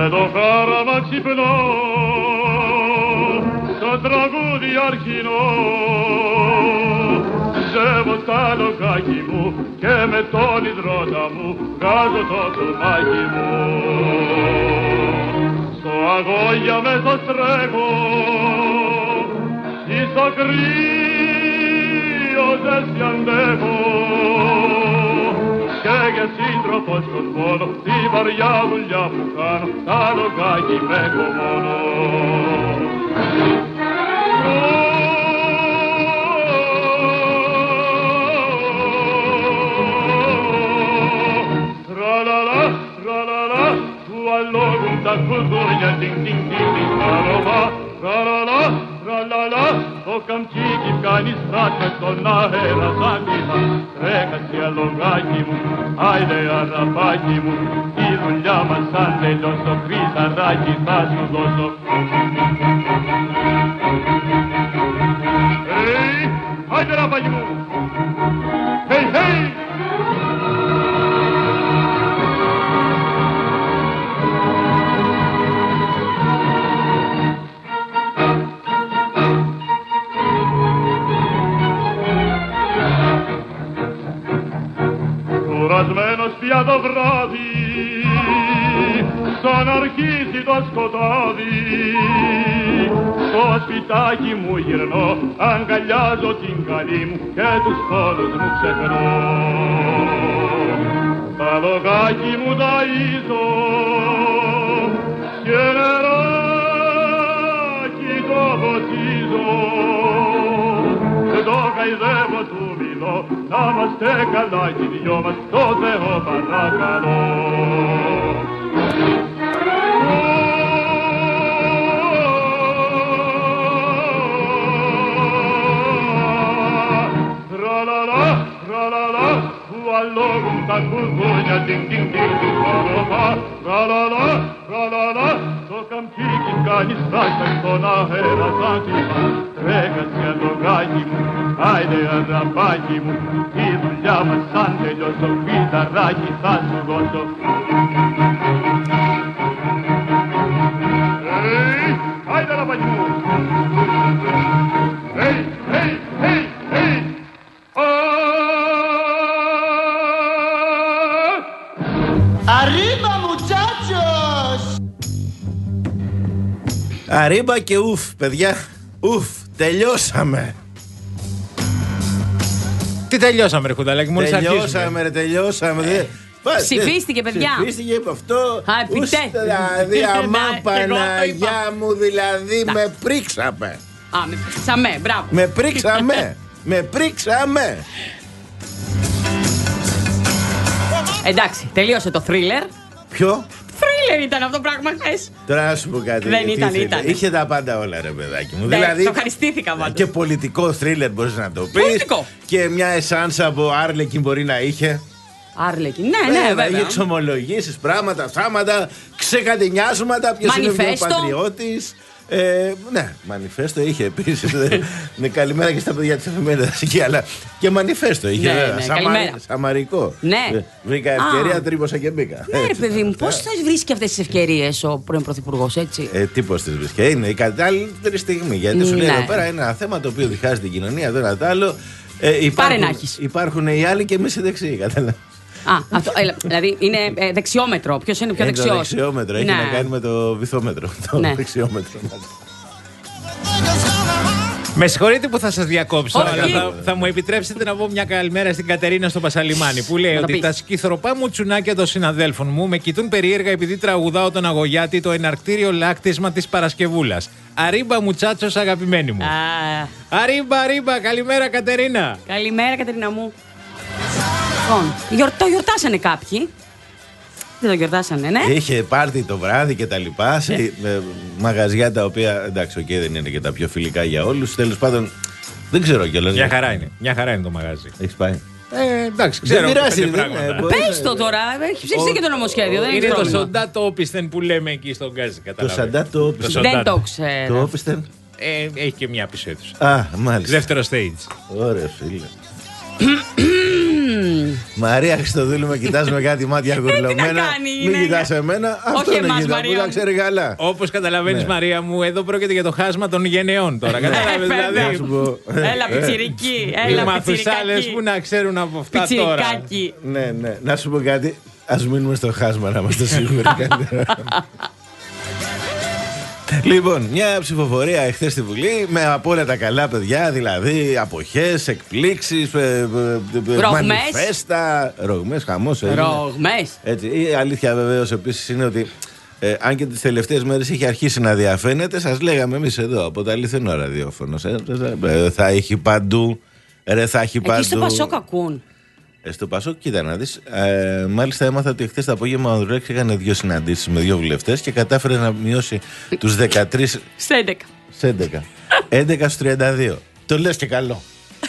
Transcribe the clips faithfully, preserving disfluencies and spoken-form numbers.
με το χάραμα ξυπνώ, στο τραγούδι αρχινό. Ζεύω στα λογάκι μου και με τον υδρότα μου βγάζω το κουμάκι μου. Στο αγώγια μέσα στρέχω, ή στο κρύο ζέστη αντέχω. Και για σύντροφο στον πόνο, τη βαριά δουλειά που κάνω, τα λογάκι με έχω μόνο. Tra-la-la, tra-la-la, του αλόγουν τα κουδούνια, τιν τιν τιν τιν, tra-la-la, tra-la-la, tra-la-la, το καμτσίκι κάνει στράτια στον αέρα σαν τίμα. Τρέχασε αλογάκι μου, άιντε αραπάκι μου, η δουλειά μας αν τελειώσω, χρυσαράκι θα σου δώσω. Hey, άιντε αραπάκι μου, hey, hey! Κουρασμένος πια το βράδυ, σαν αρχίσει το σκοτάδι, στο σπιτάκι μου γυρνώ, αγκαλιάζω την καλή μου και τους πόνους μου ξεχνώ. Τα λογάκι μου ταΐζω και νεράκι το ποτίζω, το χαϊδεύω του μιλώ, να είμαστε καλά κι οι δυο μας, το Θεό παρακαλώ. Tra-la-la, tra-la-la, του αλόγουν τα κουδούνια, τιν τιν τιν τιν, tra-la-la, tra-la-la, το καμτσίκι κάνει στράκια στον αέρα σαν τίμα. Τρέχασε αλογάκι μου, άιντε αραπάκι μου, η δουλειά μας αν τελειώσω, φυταράκι θα σου δώσω. Hey, άιντε αραπάκι μου, hey, hey, hey, hey, Arriba muchachos! Αρίμπα και ουφ, παιδιά. Ουφ, τελειώσαμε. Τι τελειώσαμε, ρε Κουνταλάκη, μόλις αρχίσουμε. Τελειώσαμε, ρε, τελειώσαμε. Ψηφίστηκε, παιδιά. Ψηφίστηκε από αυτό. Α, επιτέ. Δηλαδή, αμά Παναγιά μου, δηλαδή, Να. με πρίξαμε. Α, με πρίξαμε, μπράβο. Με πρίξαμε. Με πρίξαμε. Εντάξει, τελείωσε το θρίλερ. Ποιο? Θρίλερ ήταν αυτό το πράγμα χθες. Τώρα να σου πω κάτι. Δεν τι ήταν, θρίλερ. ήταν. Είχε τα πάντα όλα, ρε παιδάκι μου. Ναι, Δηλαδή. το ευχαριστήθηκα πάντως. Και πολιτικό θρίλερ μπορείς να το πεις. Πολιτικό. Και μια εσάνσα από Άρλεκιν μπορεί να είχε. Άρλεκιν, ναι, ναι, βέβαια. Είχε εξομολογήσεις, πράγματα, θάματα, ξεκατενιάσματα. Ποιος είναι ο πατριώτης. Ε, ναι, μανιφέστο είχε επίσης. Ναι, καλημέρα και στα παιδιά της εφημερίδας εκεί, αλλά και μανιφέστο είχε. Ναι, βέβαια. ναι, Σαμα... καλημέρα. Σαμαρικό. Ναι. Βρήκα ευκαιρία, τρύπωσα και μπήκα. Ναι, ρε παιδί μου, πώς θα βρίσκει αυτές τις ευκαιρίες ο πρώην πρωθυπουργός, έτσι. Ε, τι πώς τις βρίσκει. Είναι η κατάλληλη στιγμή. Γιατί σου λέει Ναι. εδώ πέρα είναι ένα θέμα το οποίο διχάζει την κοινωνία, το ένα το άλλο. Ε, υπάρχουν, Πάρε να έχεις. υπάρχουν οι άλλοι και εμείς οι δεξιοί, κατάλαβα. Α, αυτό, έλα, δηλαδή είναι ε, δεξιόμετρο. Ποιος είναι πιο Είναι το δεξιός. δεξιόμετρο, έχει Ναι. να κάνει με το βυθόμετρο. Το Ναι. δεξιόμετρο. Με συγχωρείτε που θα σας διακόψω, Όχι. αλλά θα, θα μου επιτρέψετε να πω μια καλημέρα στην Κατερίνα στο Πασαλιμάνι, που λέει Να το ότι πεις. τα σκυθροπά μου τσουνάκια των συναδέλφων μου με κοιτούν περίεργα επειδή τραγουδάω τον Αγωγιάτη το εναρκτήριο λάκτισμα της Παρασκευούλας. Αρίμπα μουτσάτσος, αγαπημένοι μου. Α, Αρίμπα, αρίμπα, καλημέρα Κατερίνα. καλημέρα, Κατερίνα μου. Λοιπόν, γιορ- το γιορτάσανε κάποιοι. Δεν το γιορτάσανε, ναι. Είχε πάρτι το βράδυ και τα λοιπά σε ε, μαγαζιά τα οποία εντάξει, okay, δεν είναι και τα πιο φιλικά για όλους. Τέλος πάντων, δεν ξέρω κιόλας. Μια χαρά είναι. Μια χαρά είναι το μαγάζι. Έχεις πάει. Ε, εντάξει, ξέρω. Δεν πειράζει, πέντε δεν- πράγματα. ε, μπορεί- Πες το τώρα, έχει ψηφίσει και το νομοσχέδιο. Δεν Είναι έχει το πρόβλημα. σοντά το όπισθεν που λέμε εκεί στον Γκάζι. Το καταλαβαίνεις. σαντά το όπισθεν. σοντά. Δεν το ξέρω. Το όπισθεν. Ε, έχει και μια πίσω αίθουσα. Α, μάλιστα. Δεύτερο stage. Ωραία, φίλε. Μαρία Χριστοδούλου, με κοιτάς με κάτι μάτια γουρλωμένα. Μην κοιτάς εμένα. Αυτό είναι γύρω που τα ξέρει καλά. Όπως καταλαβαίνεις, Μαρία μου, εδώ πρόκειται για το χάσμα των γενεών τώρα. Κατάλαβες δηλαδή. Έλα, πιτσιρική. Οι μαθουσάλες που να ξέρουν από αυτά τώρα. Ναι, ναι. Να σου πω κάτι. Ας μείνουμε στο χάσμα να είμαστε σίγουροι. Λοιπόν, μια ψηφοφορία εχθές στη Βουλή με από όλα τα καλά παιδιά, δηλαδή αποχές, εκπλήξεις, μανιφέστα, ρογμές, χαμός. Ρογμές. Έτσι, η αλήθεια βεβαίως επίσης είναι ότι ε, αν και τις τελευταίες μέρες είχε αρχίσει να διαφαίνεται, σας λέγαμε εμείς εδώ από το αληθινό ραδιόφωνο. Ε, θα έχει παντού, ρε θα έχει παντού. Εκεί στο Πασόκ ακούν. Στο Πασόκ, κοίτα να δεις. Ε, μάλιστα, έμαθα ότι χθες το απόγευμα ο Ανδρουλάκης έκανε δύο συναντήσεις με δύο βουλευτές και κατάφερε να μειώσει τους δεκατρείς. Σε έντεκα. Σε έντεκα. έντεκα στους τριάντα δύο. Το λες και καλό.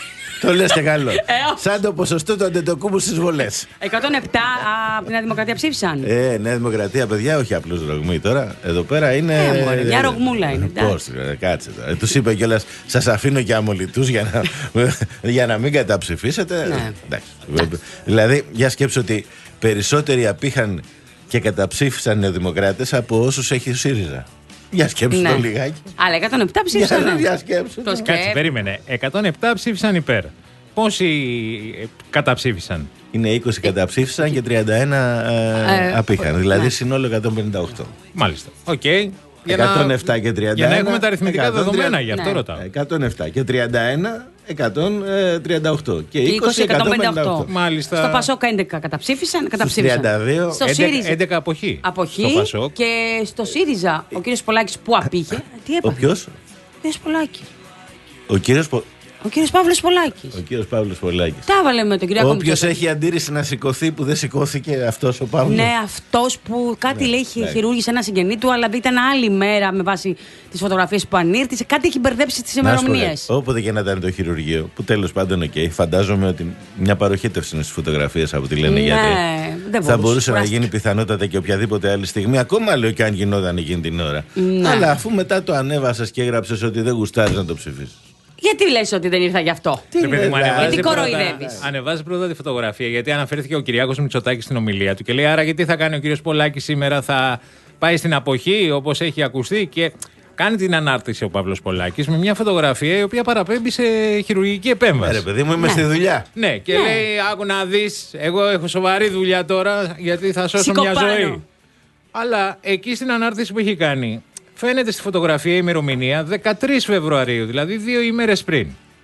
Το λες και καλό. Σαν το ποσοστό του Αντετοκούμπου στις βολές. εκατόν επτά από τη Νέα Δημοκρατία ψήφισαν. Ε, Νέα Δημοκρατία, παιδιά, όχι απλώς ρογμή τώρα. Εδώ πέρα είναι. Ε, μωρέ, μια ρογμούλα είναι. Πώς, κάτσε τώρα. Τους είπε κιόλας, σας αφήνω και αμολυτούς για να, για να μην καταψηφίσετε. Ναι. Εντάξει. Δηλαδή, για σκέψου ότι περισσότεροι απήχαν και καταψήφισαν νεοδημοκράτες από όσους έχει ο ΣΥΡΙΖΑ. Για σκέψου ναι. το λιγάκι. Αλλά εκατόν επτά ψήφισαν. Για, για σκέψου. Το Κάτσε, περίμενε. εκατόν επτά ψήφισαν υπέρ. Πόσοι καταψήφισαν? Είναι είκοσι καταψήφισαν και τριάντα ένα ε, απήχαν. Δηλαδή ναι. Συνόλο εκατόν πενήντα οκτώ. Μάλιστα. Οκ. Okay. εκατόν επτά και τριάντα ένα. Για να έχουμε τα αριθμητικά δεδομένα, γι' αυτό ναι. ρωτάω. εκατόν επτά και τριάντα ένα, εκατόν τριάντα οκτώ. Και είκοσι, εκατόν πενήντα οκτώ. Μάλιστα. Στο Πασόκ έντεκα καταψήφισαν. καταψήφισαν. τριάντα δύο. Στο ΣΥΡΙΖΑ. έντεκα αποχή. Αποχή. Και στο ΣΥΡΙΖΑ ο κύριος Πολάκης που απήχε. Τι έπαθε? Ο ποιος? Ο κύριος Πολάκης. Ο κύριος Πο... Ο κύριος Παύλος Πολάκης. Ο κύριος Παύλος Πολάκης. Τα έβαλε με τον κύριο Όποιος έχει αντίρρηση να σηκωθεί που δεν σηκώθηκε, αυτός ο Παύλος. Ναι, αυτός που κάτι ναι, λέει είχε ναι. χειρούργησε ένα συγγενή του, αλλά ήταν άλλη μέρα με βάση τις φωτογραφίες που ανήρτησε. Κάτι έχει μπερδέψει τις ημερομηνίες. Όποτε και να ήταν το χειρουργείο, που τέλος πάντων οκ, okay, φαντάζομαι ότι μια παροχέτευση είναι στις φωτογραφίες από ό,τι λένε οι γιατροί. Ναι, θα μπορούσε να γίνει πιθανότατα και οποιαδήποτε άλλη στιγμή, ακόμα λέω και αν γινόταν εκείνη την ώρα. Ναι. Αλλά αφού μετά το ανέβασες και έγραψες ότι δεν γουστάρεις να το ψηφίσεις. Γιατί λες ότι δεν ήρθα γι' αυτό? Τι μου, γιατί κοροϊδεύεις? Ανεβάζει πρώτα τη φωτογραφία, γιατί αναφέρθηκε ο Κυριάκος Μητσοτάκης στην ομιλία του και λέει: άρα, γιατί θα κάνει ο κύριος Πολάκης σήμερα, θα πάει στην αποχή όπως έχει ακουστεί? Και κάνει την ανάρτηση ο Παύλος Πολάκης με μια φωτογραφία η οποία παραπέμπει σε χειρουργική επέμβαση. Ναι, παιδί μου, είμαι ναι. στη δουλειά. Ναι, και ναι. λέει: άκου να δεις, εγώ έχω σοβαρή δουλειά τώρα, γιατί θα σώσω Σηκωπάνω. μια ζωή. Αλλά εκεί στην ανάρτηση που έχει κάνει, φαίνεται στη φωτογραφία η ημερομηνία δεκατρείς Φεβρουαρίου, δηλαδή δύο ημέρες πριν.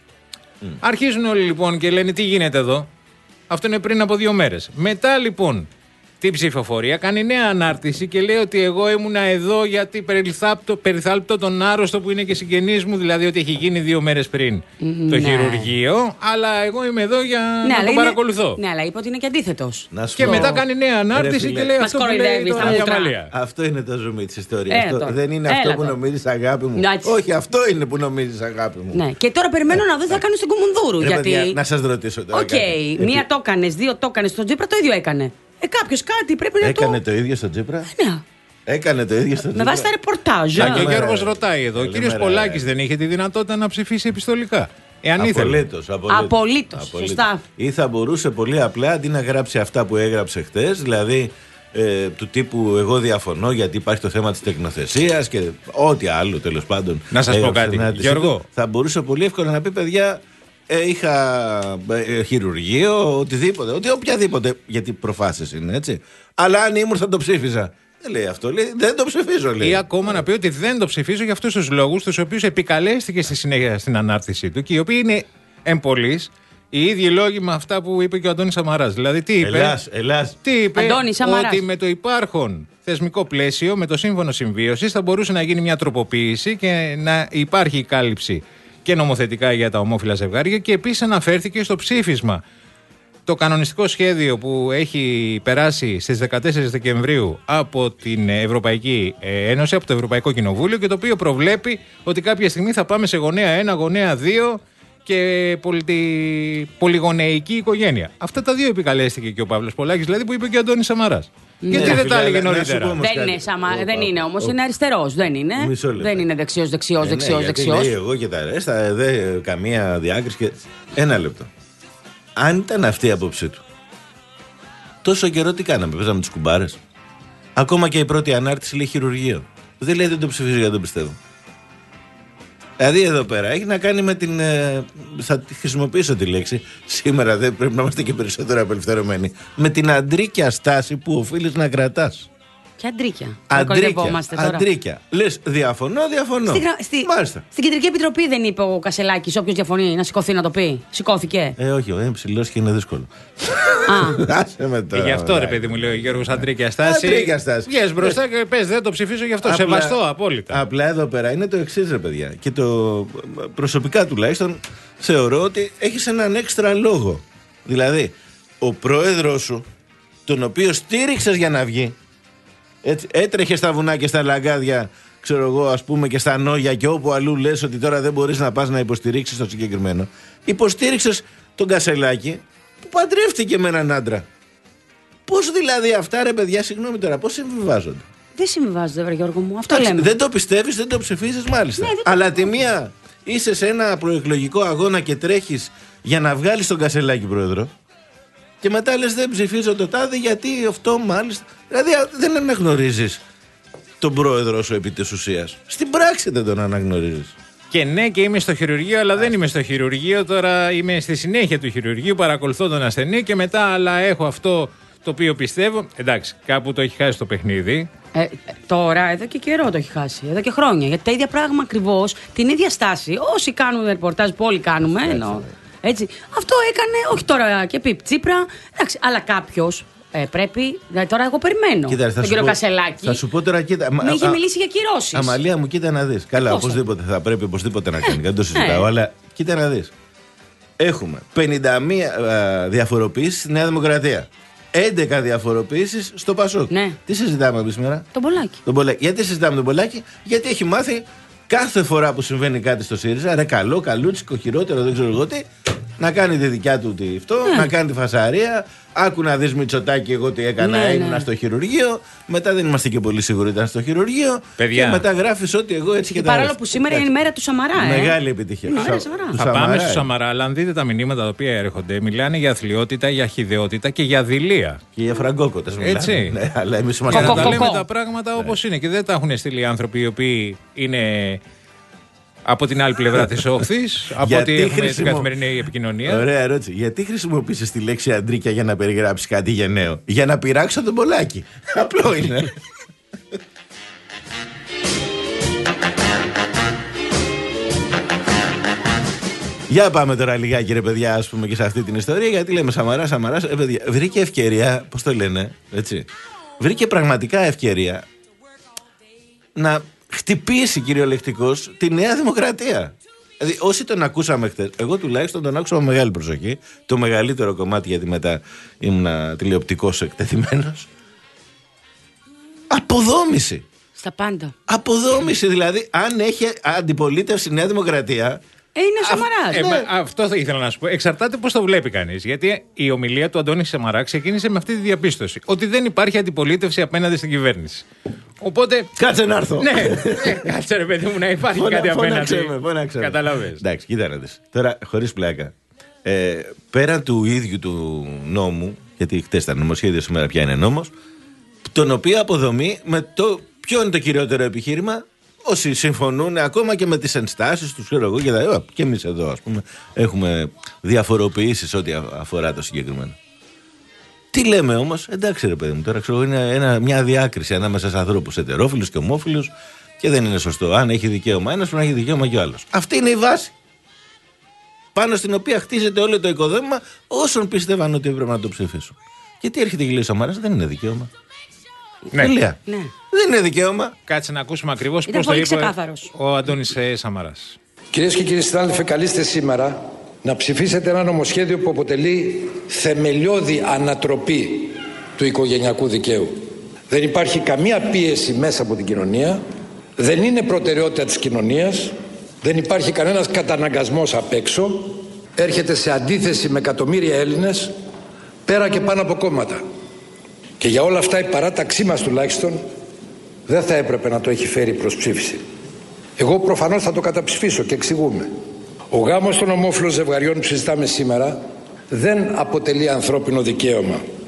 Mm. Αρχίζουν όλοι λοιπόν και λένε: τι γίνεται εδώ? Αυτό είναι πριν από δύο μέρες. Μετά λοιπόν την ψηφοφορία κάνει νέα ανάρτηση και λέει ότι εγώ ήμουνα εδώ γιατί περιθάλπτω τον άρρωστο που είναι και συγγενής μου, δηλαδή ότι έχει γίνει δύο μέρες πριν mm, το ναι. χειρουργείο, αλλά εγώ είμαι εδώ για ναι, να τον είναι... παρακολουθώ. Ναι, αλλά είπε ότι είναι και αντίθετος. Και μετά κάνει νέα ανάρτηση και λέει: αυτό που λέει τώρα για Μαλία. Αυτό είναι το ζουμί της ιστορίας. Ε, αυτό δεν είναι Έλα αυτό τώρα. που νομίζεις, αγάπη μου. Νάτσι. Όχι, αυτό είναι που νομίζεις, αγάπη μου. Ναι. Και τώρα περιμένω να δω τι θα κάνουν στην Κουμουνδούρου. Ρε, γιατί... παιδιά, να σας ρωτήσω τώρα. Οκ, okay. μία το έκανε, δύο το έκανε, στον Τζίπρα το ίδιο έκανε. Ε, κάποιος κάτι πρέπει να Έκανε το... Έκανε το ίδιο στον Τζίπρα. Ναι. Έκανε το ίδιο στον Τζίπρα. Με βάση τα ρεπορτάζ. Και ο Γιώργος ρωτάει εδώ. Ο κύριος Πολάκης δεν είχε τη δυνατότητα να ψηφίσει επιστολικά? Εάν απολύτως, απολύτως. Απολύτως. Σωστά. Ή θα μπορούσε πολύ απλά αντί να γράψει αυτά που έγραψε χτες, δηλαδή ε, του τύπου εγώ διαφωνώ γιατί υπάρχει το θέμα της τεκνοθεσίας και ό,τι άλλο τέλος πάντων. Να σας πω κάτι, Γιώργο. Θα μπορούσε πολύ εύκολα να πει: παιδιά, Ε, είχα ε, χειρουργείο, οτιδήποτε, ότι οποιαδήποτε, γιατί προφάσεις είναι έτσι. Αλλά αν ήμουν θα το ψήφιζα. Δεν λέει αυτό, λέει, δεν το ψηφίζω, λέει. Ή ακόμα να πει ότι δεν το ψηφίζω για αυτούς τους λόγους, τους οποίους επικαλέστηκε στη συνέχεια στην ανάρτησή του και οι οποίοι είναι εμπολείς, οι ίδιοι λόγοι με αυτά που είπε και ο Αντώνης Σαμαράς. Δηλαδή, τι είπε, Ελλάς, Ελλάς. Τι είπε Αντώνης Σαμαράς. Ότι με το υπάρχον θεσμικό πλαίσιο, με το σύμφωνο συμβίωσης, θα μπορούσε να γίνει μια τροποποίηση και να υπάρχει κάλυψη και νομοθετικά για τα ομόφυλα ζευγάρια, και επίσης αναφέρθηκε στο ψήφισμα το κανονιστικό σχέδιο που έχει περάσει στις δεκατέσσερις Δεκεμβρίου από την Ευρωπαϊκή Ένωση, από το Ευρωπαϊκό Κοινοβούλιο, και το οποίο προβλέπει ότι κάποια στιγμή θα πάμε σε γονέα ένα, γονέα δύο και πολυ... πολυγονεϊκή οικογένεια. Αυτά τα δύο επικαλέστηκε και ο Παύλος Πολάκης, δηλαδή, που είπε και ο Αντώνης Σαμαράς. Ναι. Γιατί δεν τα έλεγε νωρίτερα? Δεν είναι, σαμα... δεν είναι όμως, είναι αριστερός. Δεν είναι. Δεν είναι δεξιός, δεξιός, ε, δεξιός, ναι, δεξιός. Λέει εγώ και τα ρέστα, δεν καμία διάκριση. Και... Ένα λεπτό. Αν ήταν αυτή η άποψή του, Τόσο καιρό τι κάναμε, παίζαμε τις κουμπάρες. Ακόμα και η πρώτη ανάρτηση λέει χειρουργείο. Δεν λέει δεν το ψηφίζω, γιατί το πιστεύω. Δηλαδή εδώ πέρα έχει να κάνει με την. Ε, θα τη χρησιμοποιήσω τη λέξη. Σήμερα δεν πρέπει να είμαστε και περισσότερο απελευθερωμένοι. Με την αντρίκια στάση που οφείλεις να κρατάς. Ποια αντρίκια. Αντρίκια. Αντρίκια. Λες διαφωνώ, διαφωνώ. Στη, στη, Μάλιστα. Στην Κεντρική Επιτροπή δεν είπε ο Κασελάκης όποιος διαφωνεί να σηκωθεί να το πει. Σηκώθηκε. Ε, όχι, είναι ψηλός και είναι δύσκολο. Α. Άσε με τώρα. Και γι' αυτό ρε παιδί μου λέει ο Γιώργος αντρίκια στάση. Αντρίκια στάση. Βγες μπροστά και πες δεν το ψηφίζω γι' αυτό. Απλά, σεβαστό απόλυτα. Απλά εδώ πέρα είναι το εξής ρε παιδιά. Και το προσωπικά τουλάχιστον θεωρώ ότι έχεις έναν έξτρα λόγο. Δηλαδή, ο πρόεδρος σου, τον οποίο στήριξες για να βγει, έτσι, έτρεχε στα βουνά και στα λαγκάδια, ξέρω εγώ, ας πούμε, και στα νόγια και όπου αλλού λες ότι τώρα δεν μπορείς να πας να υποστηρίξεις το συγκεκριμένο. Υποστήριξες τον Κασελάκη που παντρεύτηκε με έναν άντρα. Πώς δηλαδή αυτά ρε παιδιά, συγγνώμη τώρα, πώς συμβιβάζονται? Δεν συμβιβάζονται, βρε Γιώργο μου. Αυτό Άξι, λέμε. δεν το πιστεύεις, δεν το ψηφίζεις, μάλιστα. Ναι, Αλλά τη μία είσαι σε ένα προεκλογικό αγώνα και τρέχεις για να βγάλεις τον Κασελάκη πρόεδρο. Και μετά λες δεν ψηφίζω το τάδε γιατί αυτό μάλιστα. Δηλαδή δεν αναγνωρίζεις τον πρόεδρο σου επί της ουσίας. Στην πράξη δεν τον αναγνωρίζεις. Και ναι, και είμαι στο χειρουργείο, αλλά δεν είμαι στο χειρουργείο. Τώρα είμαι στη συνέχεια του χειρουργείου, παρακολουθώ τον ασθενή και μετά, αλλά έχω αυτό το οποίο πιστεύω. Εντάξει, κάπου το έχει χάσει το παιχνίδι. Ε, τώρα, εδώ και καιρό το έχει χάσει. Εδώ και χρόνια. Γιατί τα ίδια πράγματα ακριβώς, την ίδια στάση. Όσοι κάνουν ρεπορτάζ που όλοι κάνουμε, εννοώ. Έτσι. Αυτό έκανε, όχι τώρα και πει Τσίπρα, εντάξει, αλλά κάποιο ε, πρέπει. Δηλαδή τώρα εγώ περιμένω. Κοίτα, τον κύριο πω, Κασελάκη. Θα σου πω τώρα, κοίτα. Με είχε μιλήσει για κυρώσεις. Αμαλία μου, κοίτα να δεις. Καλά, Πόσα. οπωσδήποτε θα πρέπει οπωσδήποτε να κάνει. Ε, δεν το συζητάω, ε. αλλά κοίτα να δεις. Έχουμε πενήντα μία διαφοροποιήσεις στη Νέα Δημοκρατία. έντεκα διαφοροποιήσεις στο Πασόκ. Ναι. Τι συζητάμε εμείς σήμερα? Τον Πολάκη. Τον Πολάκη. Γιατί συζητάμε τον Πολάκη? Γιατί έχει μάθει κάθε φορά που συμβαίνει κάτι στο ΣΥΡΙΖΑ, ρε καλό, καλούτσικο, χειρότερο, δεν ξέρω εγώ τι, να κάνει τη δικιά του τη αυτό, Ναι. να κάνει τη φασαρία. Άκου να δεις Μητσοτάκη, εγώ τι έκανα, Ναι, ήμουνα ναι. στο χειρουργείο. Μετά δεν είμαστε και πολύ σίγουροι ήταν στο χειρουργείο. Παιδιά. Και μετά γράφεις ότι εγώ έτσι και, Και τα παρόλο ρέστα. που σήμερα είναι η μέρα του Σαμαρά, ε. Μεγάλη επιτυχία. Είναι η μέρα Σα- του Σαμαρά. του Θα πάμε Σαμαρά, στο ε. Σαμαρά, αλλά αν δείτε τα μηνύματα τα οποία έρχονται, μιλάνε για αθλιότητα, για χιδεότητα και για δειλία. Και για φραγκόκοτες μιλάμε. Έτσι. Ναι, αλλά εμείς Για είμαστε. να Κο, τα κο, λέμε κο. τα πράγματα όπως είναι. Και δεν τα έχουν στείλει οι άνθρωποι οι οποίοι είναι από την άλλη πλευρά της όχθης, από Γιατί ότι έχουμε την χρησιμο- καθημερινή επικοινωνία. Ωραία ερώτηση. Γιατί χρησιμοποίησες τη λέξη αντρίκια για να περιγράψεις κάτι γενναίο? Για να πειράξω τον Πολάκη. Απλό είναι. Για πάμε τώρα λιγάκι ρε παιδιά, ας πούμε, και σε αυτή την ιστορία, γιατί λέμε Σαμαρά, Σαμαράς. Ε, παιδιά, βρήκε ευκαιρία, πώς το λένε, έτσι. Βρήκε πραγματικά ευκαιρία να χτυπήσει κυριολεκτικώς τη Νέα Δημοκρατία. Δηλαδή, όσοι τον ακούσαμε χτες, εγώ τουλάχιστον τον άκουσα με μεγάλη προσοχή, το μεγαλύτερο κομμάτι, γιατί μετά ήμουν τηλεοπτικός εκτεθειμένος. Αποδόμηση. Στα πάντα. Αποδόμηση, δηλαδή, αν έχει αντιπολίτευση η Νέα Δημοκρατία. Ε, είναι ο Σαμαράς. Ε, Ναι. μα, αυτό θα ήθελα να σου πω. Εξαρτάται πώς το βλέπει κανείς. Γιατί η ομιλία του Αντώνη Σαμαρά ξεκίνησε με αυτή τη διαπίστωση. Ότι δεν υπάρχει αντιπολίτευση απέναντι στην κυβέρνηση. Οπότε. Κάτσε να έρθω. Ναι, ναι, κάτσε ρε παιδί μου να υπάρχει Φωνα- κάτι απέναντι. φώναξε με, φώναξε με. Καταλαβες. Εντάξει, κοίτα να δεις. Τώρα, χωρίς πλάκα. Ε, πέραν του ίδιου του νόμου, γιατί χτες ήταν νομοσχέδιο, σήμερα πια είναι νόμος, τον οποίο αποδομεί με το. Ποιο είναι το κυριότερο επιχείρημα? Όσοι συμφωνούν ακόμα και με τις ενστάσεις τους, ξέρω εγώ, και, τα, και εμείς εδώ, ας πούμε, έχουμε διαφοροποιήσεις ό,τι α- αφορά το συγκεκριμένο. Τι λέμε όμως? Εντάξει, ρε παιδί μου, τώρα ξέρω, είναι ένα, μια διάκριση ανάμεσα σε ανθρώπους ετερόφιλους και ομόφιλους και δεν είναι σωστό. Αν έχει δικαίωμα ένας, πρέπει να έχει δικαίωμα και ο άλλος. Αυτή είναι η βάση. Πάνω στην οποία χτίζεται όλο το οικοδόμημα όσων πίστευαν ότι έπρεπε να το ψηφίσουν. Και τι έρχεται και λέει ο Σαμαράς? Δεν είναι δικαίωμα. Ναι. Τελεία. Ναι. Δεν είναι δικαίωμα. Κάτσε να ακούσουμε ακριβώς Ήταν πώς το πολύ είπε ξεκάθαρος. ο Αντώνης ε, Σαμαράς. Κυρίες και κύριοι συνάδελφοι, καλείστε σήμερα να ψηφίσετε ένα νομοσχέδιο που αποτελεί θεμελιώδη ανατροπή του οικογενειακού δικαίου. Δεν υπάρχει καμία πίεση μέσα από την κοινωνία, δεν είναι προτεραιότητα της κοινωνίας, δεν υπάρχει κανένας καταναγκασμός απ' έξω, έρχεται σε αντίθεση με εκατομμύρια Έλληνες πέρα και πάνω από κόμματα. Και για όλα αυτά η παράταξή μας τουλάχιστον δεν θα έπρεπε να το έχει φέρει προς ψήφιση. Εγώ προφανώς θα το καταψηφίσω και εξηγούμε. Ο γάμος των ομόφυλων ζευγαριών που συζητάμε σήμερα δεν αποτελεί ανθρώπινο δικαίωμα.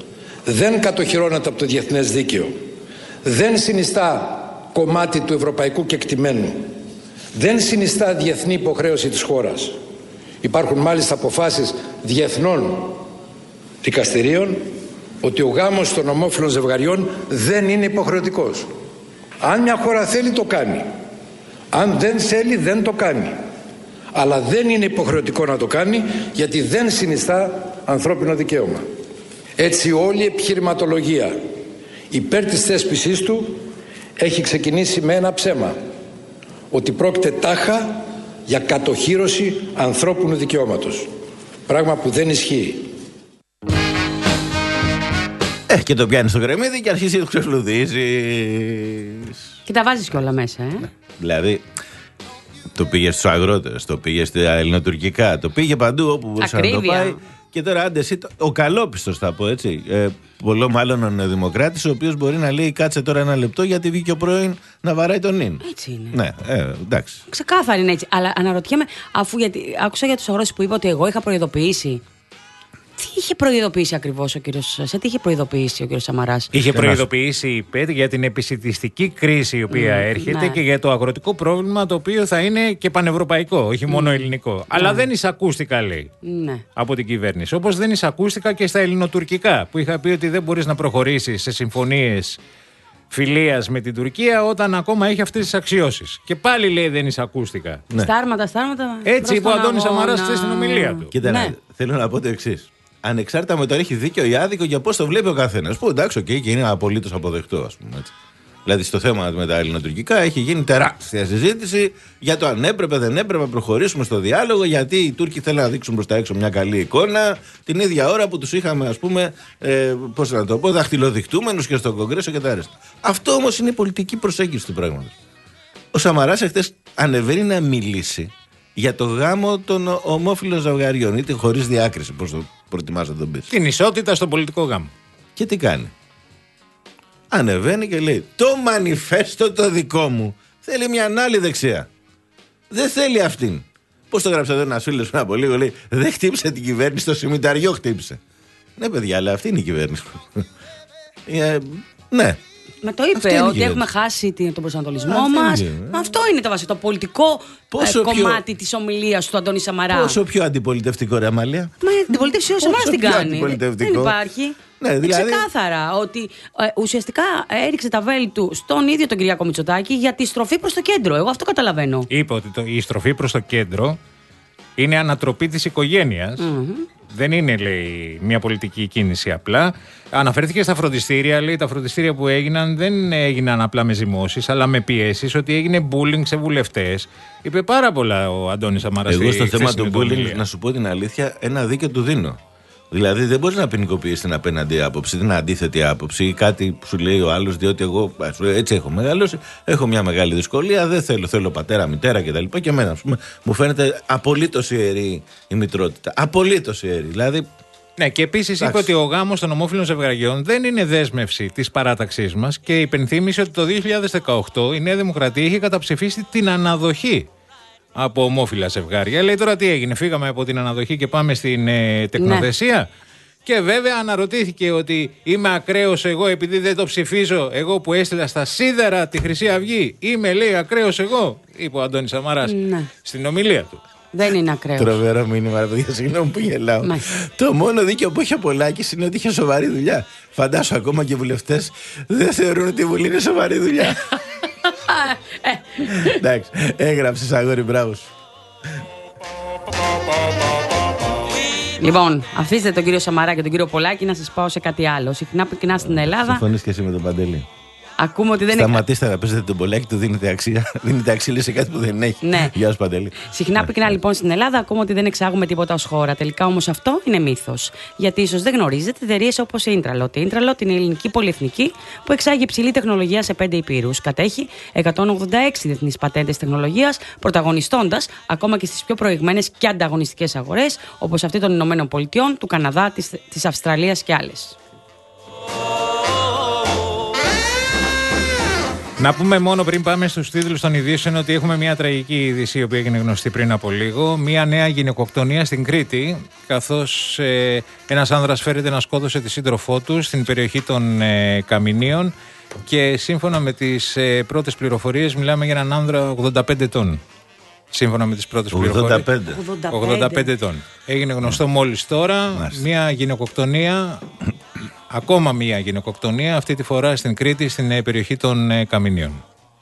δεν κατοχυρώνεται από το διεθνές δίκαιο, δεν συνιστά κομμάτι του ευρωπαϊκού κεκτημένου, δεν συνιστά διεθνή υποχρέωση της χώρας. Υπάρχουν μάλιστα αποφάσεις διεθνών δικαστηρίων ότι ο γάμος των ομόφυλων ζευγαριών δεν είναι υποχρεωτικός. Αν μια χώρα θέλει το κάνει, αν δεν θέλει δεν το κάνει, αλλά δεν είναι υποχρεωτικό να το κάνει γιατί δεν συνιστά ανθρώπινο δικαίωμα. Έτσι όλη η επιχειρηματολογία υπέρ της θέσπισής του έχει ξεκινήσει με ένα ψέμα, ότι πρόκειται τάχα για κατοχύρωση ανθρώπινου δικαιώματος, πράγμα που δεν ισχύει. Ε, και το πιάνει στο κρεμμύδι και αρχίζει να το ξεφλουδίζεις. Και τα βάζεις κιόλα μέσα, ε. Ναι. Δηλαδή, το πήγε στους αγρότες, το πήγε στα ελληνοτουρκικά, το πήγε παντού όπου μπορούσε να το πάει. Και τώρα, άντε εσύ, ο καλόπιστος θα πω έτσι. Ε, πολλό μάλλον ο νεοδημοκράτης, ο οποίος μπορεί να λέει κάτσε τώρα ένα λεπτό γιατί βγήκε ο πρώην να βαράει τον ίν. Έτσι είναι. Ναι, ε, εντάξει. Ξεκάθαρη είναι έτσι. Αλλά αναρωτιέμαι, αφού γιατί, άκουσα για τους αγρότες που είπα ότι εγώ είχα προειδοποιήσει. Τι είχε προειδοποιήσει ακριβώς ο κύριος, σε τι είχε προειδοποιήσει ο κύριος Σαμαράς? Είχε προειδοποιήσει η ΠΕΤ για την επισιτιστική κρίση η οποία mm, έρχεται ναι. και για το αγροτικό πρόβλημα το οποίο θα είναι και πανευρωπαϊκό, όχι μόνο mm. ελληνικό. Αλλά mm. δεν εισακούστηκα, λέει, ναι. από την κυβέρνηση. Όπως δεν εισακούστηκα και στα ελληνοτουρκικά, που είχα πει ότι δεν μπορείς να προχωρήσεις σε συμφωνίες φιλίας με την Τουρκία όταν ακόμα έχει αυτές τις αξιώσεις. Και πάλι, λέει, δεν εισακούστηκα. Ναι. Στα άρματα, στα άρματα. Έτσι είπε ο Αντώνης Σαμαράς χθες στην ομιλία του. Κοίτα, ναι. θέλω να πω το εξής. Ανεξάρτητα με το αν έχει δίκιο ή άδικο για πώς το βλέπει ο καθένας. Που εντάξει, okay, και είναι απολύτως αποδεκτό, ας πούμε έτσι. Δηλαδή, στο θέμα με τα ελληνοτουρκικά έχει γίνει τεράστια συζήτηση για το αν έπρεπε, δεν έπρεπε να προχωρήσουμε στο διάλογο, γιατί οι Τούρκοι θέλουν να δείξουν προς τα έξω μια καλή εικόνα, την ίδια ώρα που τους είχαμε, ας πούμε, ε, πώς να το πω, δαχτυλοδεικτούμενους και στο Κογκρέσο και τα άρεστα. Αυτό όμως είναι η πολιτική προσέγγιση του πράγματος. Ο Σαμαράς εχθές ανεβαίνει να μιλήσει για το γάμο των ομόφυλων ζευγαριών, είτε χωρίς διάκριση, πώς το προτιμάς να τον πεις. Την ισότητα στον πολιτικό γάμο. Και τι κάνει? Ανεβαίνει και λέει: το μανιφέστο το δικό μου θέλει μια άλλη δεξιά. Δεν θέλει αυτήν. Πώς το γράψε εδώ ένας φίλος πριν από λίγο? Λέει: δεν χτύπησε την κυβέρνηση, το σιμιταριό χτύπησε. Ναι, παιδιά, αλλά αυτή είναι η κυβέρνηση. ε, ναι. Με το είπε ότι έχουμε χάσει τον προσανατολισμό μας. Αυτό είναι το βασικό, το πολιτικό ε, κομμάτι πιο... της ομιλίας του Αντώνη Σαμαρά. Πόσο πιο αντιπολιτευτικό, ρε Αμαλία? Μα η αντιπολίτευση ο Σαμαράς την κάνει. Δεν υπάρχει. Ναι, δηλαδή... Ξεκάθαρα ότι ε, ουσιαστικά έριξε τα βέλη του στον ίδιο τον Κυριάκο Μητσοτάκη για τη στροφή προς το κέντρο. Εγώ αυτό καταλαβαίνω. Είπε ότι το, η στροφή προς το κέντρο είναι ανατροπή της οικογένειας. Mm-hmm. Δεν είναι, λέει, μια πολιτική κίνηση απλά. Αναφέρθηκε στα φροντιστήρια. Λέει, τα φροντιστήρια που έγιναν δεν έγιναν απλά με ζυμώσεις, αλλά με πιέσεις, ότι έγινε bullying σε βουλευτές. Είπε πάρα πολλά ο Αντώνης Σαμαράς. Εγώ στο θέμα του bullying, να σου πω την αλήθεια, ένα δίκαιο του δίνω. Δηλαδή δεν μπορεί να ποινικοποιήσει την απέναντι άποψη, την αντίθετη άποψη ή κάτι που σου λέει ο άλλος, διότι εγώ έτσι έχω μεγαλώσει, έχω μια μεγάλη δυσκολία, δεν θέλω, θέλω πατέρα, μητέρα κτλ. Και, και εμένα, ας πούμε, μου φαίνεται απολύτως ιερή η μητρότητα. Απολύτως ιερή. Δηλαδή. Ναι, και επίσης είπε ότι ο γάμος των ομόφυλων ζευγαριών δεν είναι δέσμευση της παράταξής μας και υπενθύμησε ότι το δύο χιλιάδες δεκαοκτώ η Νέα Δημοκρατία είχε καταψηφίσει την αναδοχή από ομόφυλα ζευγάρια. Λέει, τώρα τι έγινε? Φύγαμε από την αναδοχή και πάμε στην ε, τεκνοθεσία. Ναι. Και βέβαια αναρωτήθηκε ότι είμαι ακραίος εγώ επειδή δεν το ψηφίζω. Εγώ που έστειλα στα σίδερα τη Χρυσή Αυγή. Είμαι, λέει, ακραίος εγώ, είπε ο Αντώνης Σαμαράς ναι. στην ομιλία του. Δεν είναι ακραίος. Τρομερό μήνυμα, παιδιά, συγγνώμη που γελάω. Ναι. Το μόνο δίκαιο που έχει ο Πολάκης είναι ότι είχε σοβαρή δουλειά. Φαντάσου ακόμα και οι βουλευτές δεν θεωρούν ότι η Βουλή είναι σοβαρή δουλειά. Εντάξει, έγραψες, αγόρι, μπράβο σου. Λοιπόν, αφήστε τον κύριο Σαμαρά και τον κύριο Πολάκη να σας πάω σε κάτι άλλο. Συχνά πυκνά στην Ελλάδα. Συμφωνείς και εσύ με τον Παντελή? Ακούμε ότι δεν Σταματήστε είναι... να παίζετε τον Πολάκη, του δίνετε αξία. Δίνετε αξία σε κάτι που δεν έχει. Ναι. Γεια σου, Παντελή. Συχνά πυκνά λοιπόν στην Ελλάδα ακούμε ότι δεν εξάγουμε τίποτα ως χώρα. Τελικά όμως αυτό είναι μύθος. Γιατί ίσως δεν γνωρίζετε εταιρείες όπως η Intralot. Η Intralot είναι η ελληνική πολυεθνική που εξάγει υψηλή τεχνολογία σε πέντε υπήρους. Κατέχει εκατόν ογδόντα έξι διεθνείς πατέντες τεχνολογίας, πρωταγωνιστώντας ακόμα και στις πιο προηγμένες και ανταγωνιστικές αγορές όπως αυτή των Ηνωμένων Πολιτειών, του Καναδά, της, της Αυστραλίας και άλλες. Να πούμε μόνο πριν πάμε στους τίτλους των ειδήσεων ότι έχουμε μια τραγική είδηση η οποία έγινε γνωστή πριν από λίγο. Μια νέα γυναικοκτονία στην Κρήτη, καθώς ε, ένας άνδρας φέρεται να σκότωσε τη σύντροφό του στην περιοχή των ε, Καμινίων και σύμφωνα με τις ε, πρώτες πληροφορίες μιλάμε για έναν άνδρα ογδόντα πέντε ετών. Σύμφωνα με τις πρώτες ογδόντα πέντε. πληροφορίες. ογδόντα πέντε ετών. Έγινε γνωστό μόλις τώρα. Μάλιστα. Μια γυναικοκτονία. Ακόμα μία γυναικοκτονία, αυτή τη φορά στην Κρήτη, στην περιοχή των ε, Καμινίων.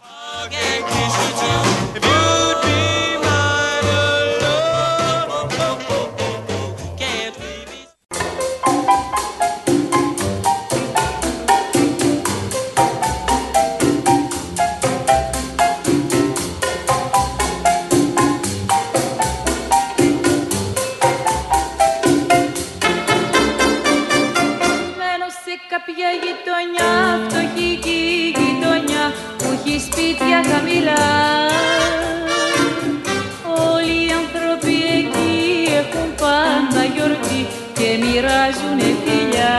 Κάποια γειτονιά, φτωχική γειτονιά που έχει σπίτια χαμηλά. Όλοι οι άνθρωποι εκεί έχουν πάντα γιορτή και μοιράζουνε φιλιά.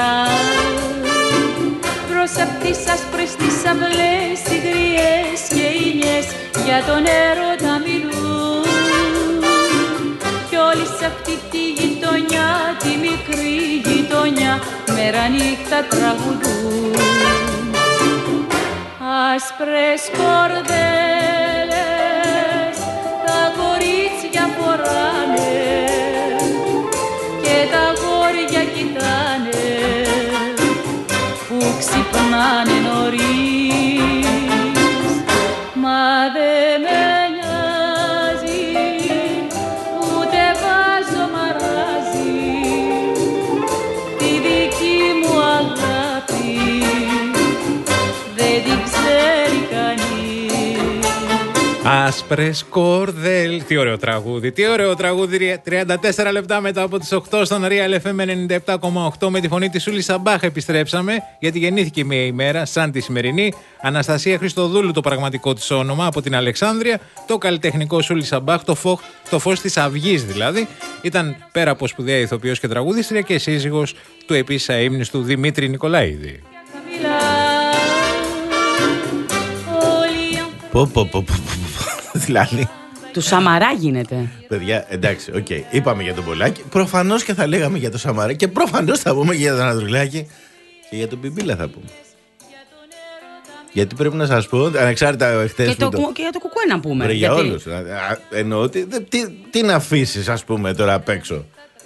Μπρος απ' τις άσπρες τις αυλές, οι γριές και οι νιές για τον έρωτα μιλούν. Κι όλοι σ' αυτή τη γειτονιά, τη μικρή γειτονιά, μέρα νύχτα τραγουδούν. Άσπρες κορδέλες τα κορίτσια φοράνε και τα αγόρια κοιτάνε που ξυπνάνε νωρίς. Μα δε με νοιάζει ούτε βάζω μαράζι τη δική μου αγάπη δεν την ξέρει κανείς. Άσπρες κορδέλ. Τι ωραίο τραγούδι. Τι ωραίο τραγούδι. τριάντα τέσσερα λεπτά μετά από τις οκτώ στον Real εφ εμ ενενήντα επτά κόμμα οκτώ με τη φωνή της Σούλης Σαμπάχ επιστρέψαμε, γιατί γεννήθηκε μια ημέρα σαν τη σημερινή. Αναστασία Χριστοδούλου το πραγματικό της όνομα, από την Αλεξάνδρεια. Το καλλιτεχνικό Σούλη Σαμπάχ, το, φω, το φως της αυγής δηλαδή. Ήταν πέρα από σπουδαία ηθοποιός και τραγουδίστρια και σύζυγος του επίσης αείμνηστου Δημήτρη Νικολαίδη. Πω πω πω πω. Δηλαδή. Του Σαμαρά γίνεται. Παιδιά, εντάξει, οκ. Okay. Είπαμε για τον Πολάκη. Προφανώς και θα λέγαμε για τον Σαμαρά. Και προφανώς θα πούμε και για τον Ανδρουλάκη. Και για τον Μπιμπίλα θα πούμε. Γιατί πρέπει να σας πω, ανεξάρτητα χτες. Και, το, το... και για το Κουκουέ να πούμε. Ρε, για γιατί... όλους. Εννοώ ότι. Τι, τι να αφήσεις, ας πούμε, τώρα απ' έξω.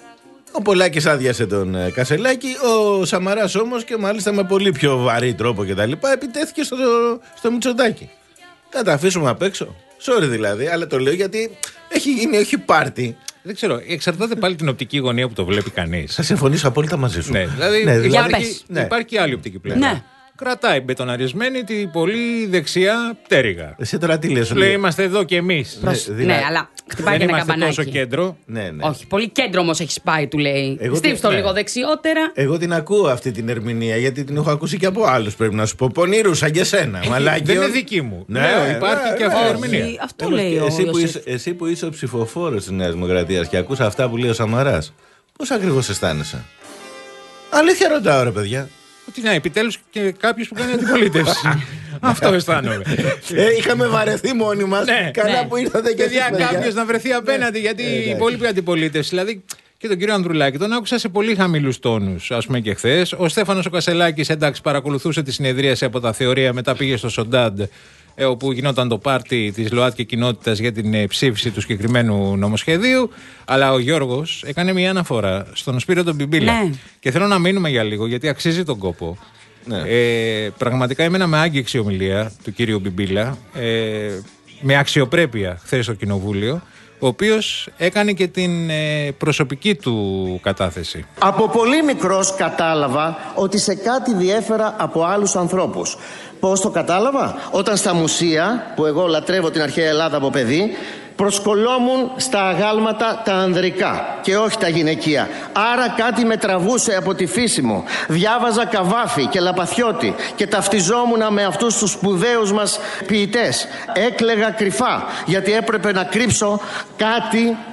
Ο Πολάκης άδειασε τον Κασελάκη. Ο Σαμαράς όμως, και μάλιστα με πολύ πιο βαρύ τρόπο κτλ., επιτέθηκε στο, στο Μητσοτάκη. Θα τα αφήσουμε απ' έξω. Sorry δηλαδή, αλλά το λέω γιατί έχει γίνει όχι πάρτι. Δεν ξέρω, εξαρτάται πάλι την οπτική γωνία που το βλέπει κανείς. Θα συμφωνήσω απόλυτα μαζί σου. Ναι, δηλαδή, ναι, δηλαδή υπάρχει, ναι. υπάρχει και άλλη οπτική πλευρά. Ναι. Κρατάει μπετοναρισμένη τη πολύ δεξιά πτέρυγα. Εσύ τώρα τι λες? Λέει, είμαστε εδώ κι εμείς. Προς... Ναι, δηλαδή... ναι, αλλά χτυπάει και ένα καμπανάκι. τόσο κέντρο. Ναι, ναι. Όχι, πολύ κέντρο όμως έχεις πάει, του λέει. Στύψτε το ναι. λίγο δεξιότερα. Εγώ την ακούω αυτή την ερμηνεία, γιατί την έχω ακούσει και από άλλους, πρέπει να σου πω. Πονήρουσα και σένα. Μαλάκι. Δεν είναι δική μου. Ναι, Λέω, υπάρχει ναι, και αυτή η ναι, ερμηνεία. Όχι, αυτό Έλος, λέει ο εσύ, που Ιωσήφ. είσαι, εσύ που είσαι ο ψηφοφόρος της Νέας Δημοκρατίας και ακούς αυτά που λέει ο Σαμαράς, πώς ακριβώς αισθάνεσαι? Αλήθεια ρωτάω, ρε παιδιά. Ότι να, επιτέλους και κάποιος που κάνει αντιπολίτευση. Αυτό αισθάνομαι. Ε, είχαμε βαρεθεί μόνοι μας. Ναι, Καλά ναι. που ήρθατε και εσείς, Παιδιά, κάποιος να βρεθεί απέναντι, γιατί η υπόλοιπη αντιπολίτευση. Δηλαδή, και τον κύριο Ανδρουλάκη τον άκουσα σε πολύ χαμηλούς τόνους, ας πούμε και χθες. Ο Στέφανος ο Κασελάκης, εντάξει, παρακολουθούσε τη συνεδρίαση από τα θεωρία, μετά πήγε στο Σοντάντ, όπου γινόταν το πάρτι της ΛΟΑΤΚΙ κοινότητας για την ψήφιση του συγκεκριμένου νομοσχεδίου. Αλλά ο Γιώργος έκανε μια αναφορά στον Σπύρο τον Μπιμπίλα. Ναι. Και θέλω να μείνουμε για λίγο, γιατί αξίζει τον κόπο. Ναι. Ε, πραγματικά έμενα με άγγιξη ομιλία του κύριου Μπιμπίλα, ε, με αξιοπρέπεια χθες στο Κοινοβούλιο, ο οποίος έκανε και την ε, προσωπική του κατάθεση. Από πολύ μικρός κατάλαβα ότι σε κάτι διέφερα από άλλους ανθρώπους. Πώς το κατάλαβα? Όταν στα μουσεία, που εγώ λατρεύω την αρχαία Ελλάδα από παιδί, προσκολόμουν στα αγάλματα τα ανδρικά και όχι τα γυναικεία. Άρα κάτι με τραβούσε από τη φύση μου. Διάβαζα Καβάφη και Λαπαθιώτη και ταυτιζόμουν με αυτούς τους σπουδαίους μας ποιητές. Έκλαιγα κρυφά γιατί έπρεπε να κρύψω κάτι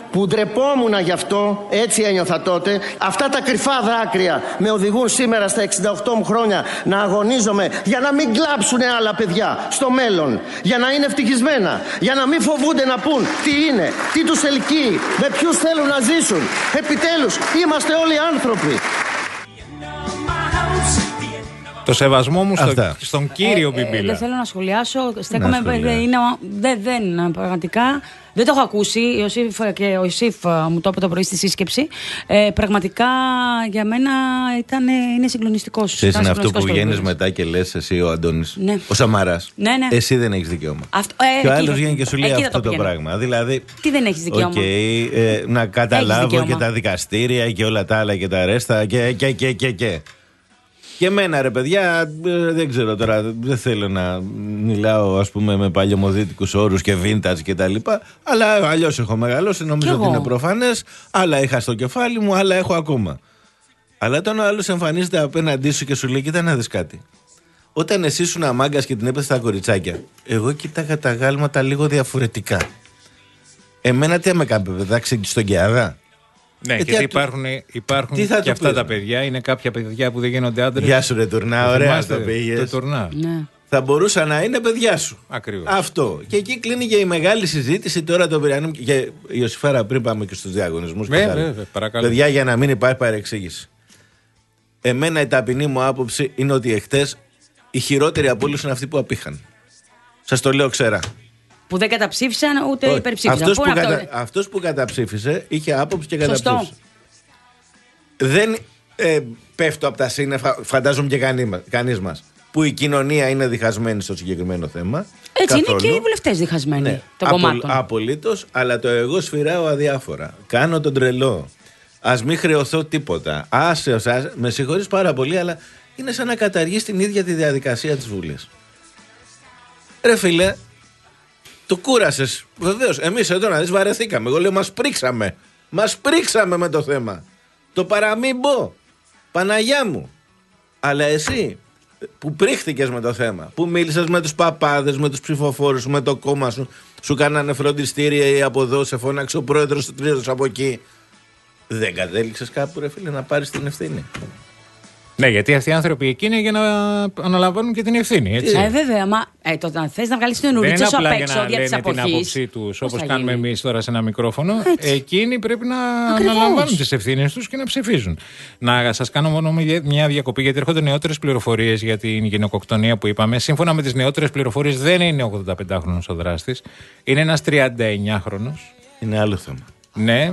που ντρεπόμουν γι' αυτό, έτσι ένιωθα τότε, αυτά τα κρυφά δάκρυα με οδηγούν σήμερα στα εξήντα οκτώ μου χρόνια να αγωνίζομαι για να μην κλάψουν άλλα παιδιά στο μέλλον, για να είναι ευτυχισμένα, για να μην φοβούνται να πούν τι είναι, τι τους ελκύει, με ποιους θέλουν να ζήσουν. Επιτέλους, είμαστε όλοι άνθρωποι. Το σεβασμό μου στο, στον κύριο ε, ε, Μπιμπίλα. Δεν θέλω να σχολιάσω. Στέκομαι. Είναι, δεν, δεν, πραγματικά. Δεν το έχω ακούσει. Ο Ιωσήφ και ο Ιωσήφ μου το είπε το πρωί στη σύσκεψη. Ε, πραγματικά για μένα ήταν, είναι συγκλονιστικό. Ξέρεις, είναι αυτό που βγαίνει μετά και λες εσύ ο Αντώνης, ναι. ο Σαμαράς. Ναι, ναι. Εσύ δεν έχεις δικαίωμα. Αυτό, ε, και ο άλλος βγαίνει και σου λέει αυτό το, το πράγμα. Δηλαδή. Τι δεν έχεις δικαίωμα. Okay, ε, να καταλάβω και τα δικαστήρια και όλα τα άλλα και τα ρέστα και. και, και, και, και. Και εμένα ρε παιδιά, δεν ξέρω τώρα, δεν θέλω να μιλάω ας πούμε με παλιωμοδίτικους όρους και vintage και τα λοιπά, αλλά αλλιώς έχω μεγαλώσει, νομίζω ότι είναι προφανές, άλλα είχα στο κεφάλι μου, άλλα έχω ακόμα. Αλλά όταν ο άλλος εμφανίζεται απέναντί σου και σου λέει, κοίτα να δεις κάτι. Όταν εσύ ήσουν αμάγκας και την έπαιζε στα κοριτσάκια, εγώ κοίταγα τα γάλματα λίγο διαφορετικά. Εμένα τι με κάνει παιδάκι στον Κεάδα. Ναι, ε, γιατί υπάρχουν, υπάρχουν και αυτά τα παιδιά. Είναι κάποια παιδιά που δεν γίνονται άντρες. Γεια σου, ρε Τουρνά, ωραία το πήγες. Το Τουρνά. Ναι. Θα μπορούσα να είναι παιδιά σου. Ακριβώς. Αυτό. Και εκεί κλείνει και η μεγάλη συζήτηση τώρα το πειραním. Και η Ιωσήφαρα, πριν πάμε και στους διαγωνισμούς. Βέβαια, βέβαια, παρακαλώ. Παιδιά, για να μην υπάρχει παρεξήγηση. Εμένα η ταπεινή μου άποψη είναι ότι εχθές οι χειρότεροι από όλους είναι αυτοί που απήχαν. Σας το λέω ξέρα. Που δεν καταψήφισαν ούτε Όχι. υπερψήφισαν. Αυτός που, αυτό... κατα... αυτός που καταψήφισε είχε άποψη και Σωστό. καταψήφισε. Δεν ε, πέφτω από τα σύννεφα, φαντάζομαι και κανείς μας, που η κοινωνία είναι διχασμένη στο συγκεκριμένο θέμα. Έτσι καθόλου. είναι και οι βουλευτές διχασμένοι Ναι, των απο, κομμάτων. Απολύτως, αλλά το εγώ σφυράω αδιάφορα. Κάνω τον τρελό. Ας μην χρεωθώ τίποτα. Άσε, άσε, με συγχωρείς πάρα πολύ, αλλά είναι σαν να καταργείς την ίδια τη διαδικασία της Βουλής. Ρε φίλε, το κούρασες. Βεβαίως, εμείς εδώ να δεις βαρεθήκαμε. Εγώ λέω μας πρίξαμε. Μας πρίξαμε με το θέμα. Το παραμύμπω. Παναγιά μου. Αλλά εσύ που πρίχθηκες με το θέμα, που μίλησες με τους παπάδες, με τους ψηφοφόρους σου, με το κόμμα σου, σου κάνανε φροντιστήρια ή από εδώ, σε φώναξε ο πρόεδρος του τρίτος από εκεί. Δεν κατέληξες κάπου ρε φίλε να πάρεις την ευθύνη? Ναι, γιατί αυτοί οι άνθρωποι εκεί είναι για να αναλαμβάνουν και την ευθύνη. Έτσι. Ε, βέβαια, μα ε, το να θες να βγάλεις την ουρίτσα σου απ' έξω δια της αποχής. Δεν είναι απλά για να λένε την άποψή τους, όπως κάνουμε γίνει? εμείς τώρα σε ένα μικρόφωνο. Έτσι. Εκείνοι πρέπει να Ακριβώς. αναλαμβάνουν τις ευθύνες τους και να ψηφίζουν. Να σας κάνω μόνο μια διακοπή, γιατί έρχονται νεότερες πληροφορίες για την γυναικοκτονία που είπαμε. Σύμφωνα με τις νεότερες πληροφορίες, δεν είναι ογδονταπεντάχρονος ο δράστης. Είναι ένας τριανταεννιάχρονος. Είναι άλλο θέμα. Ναι.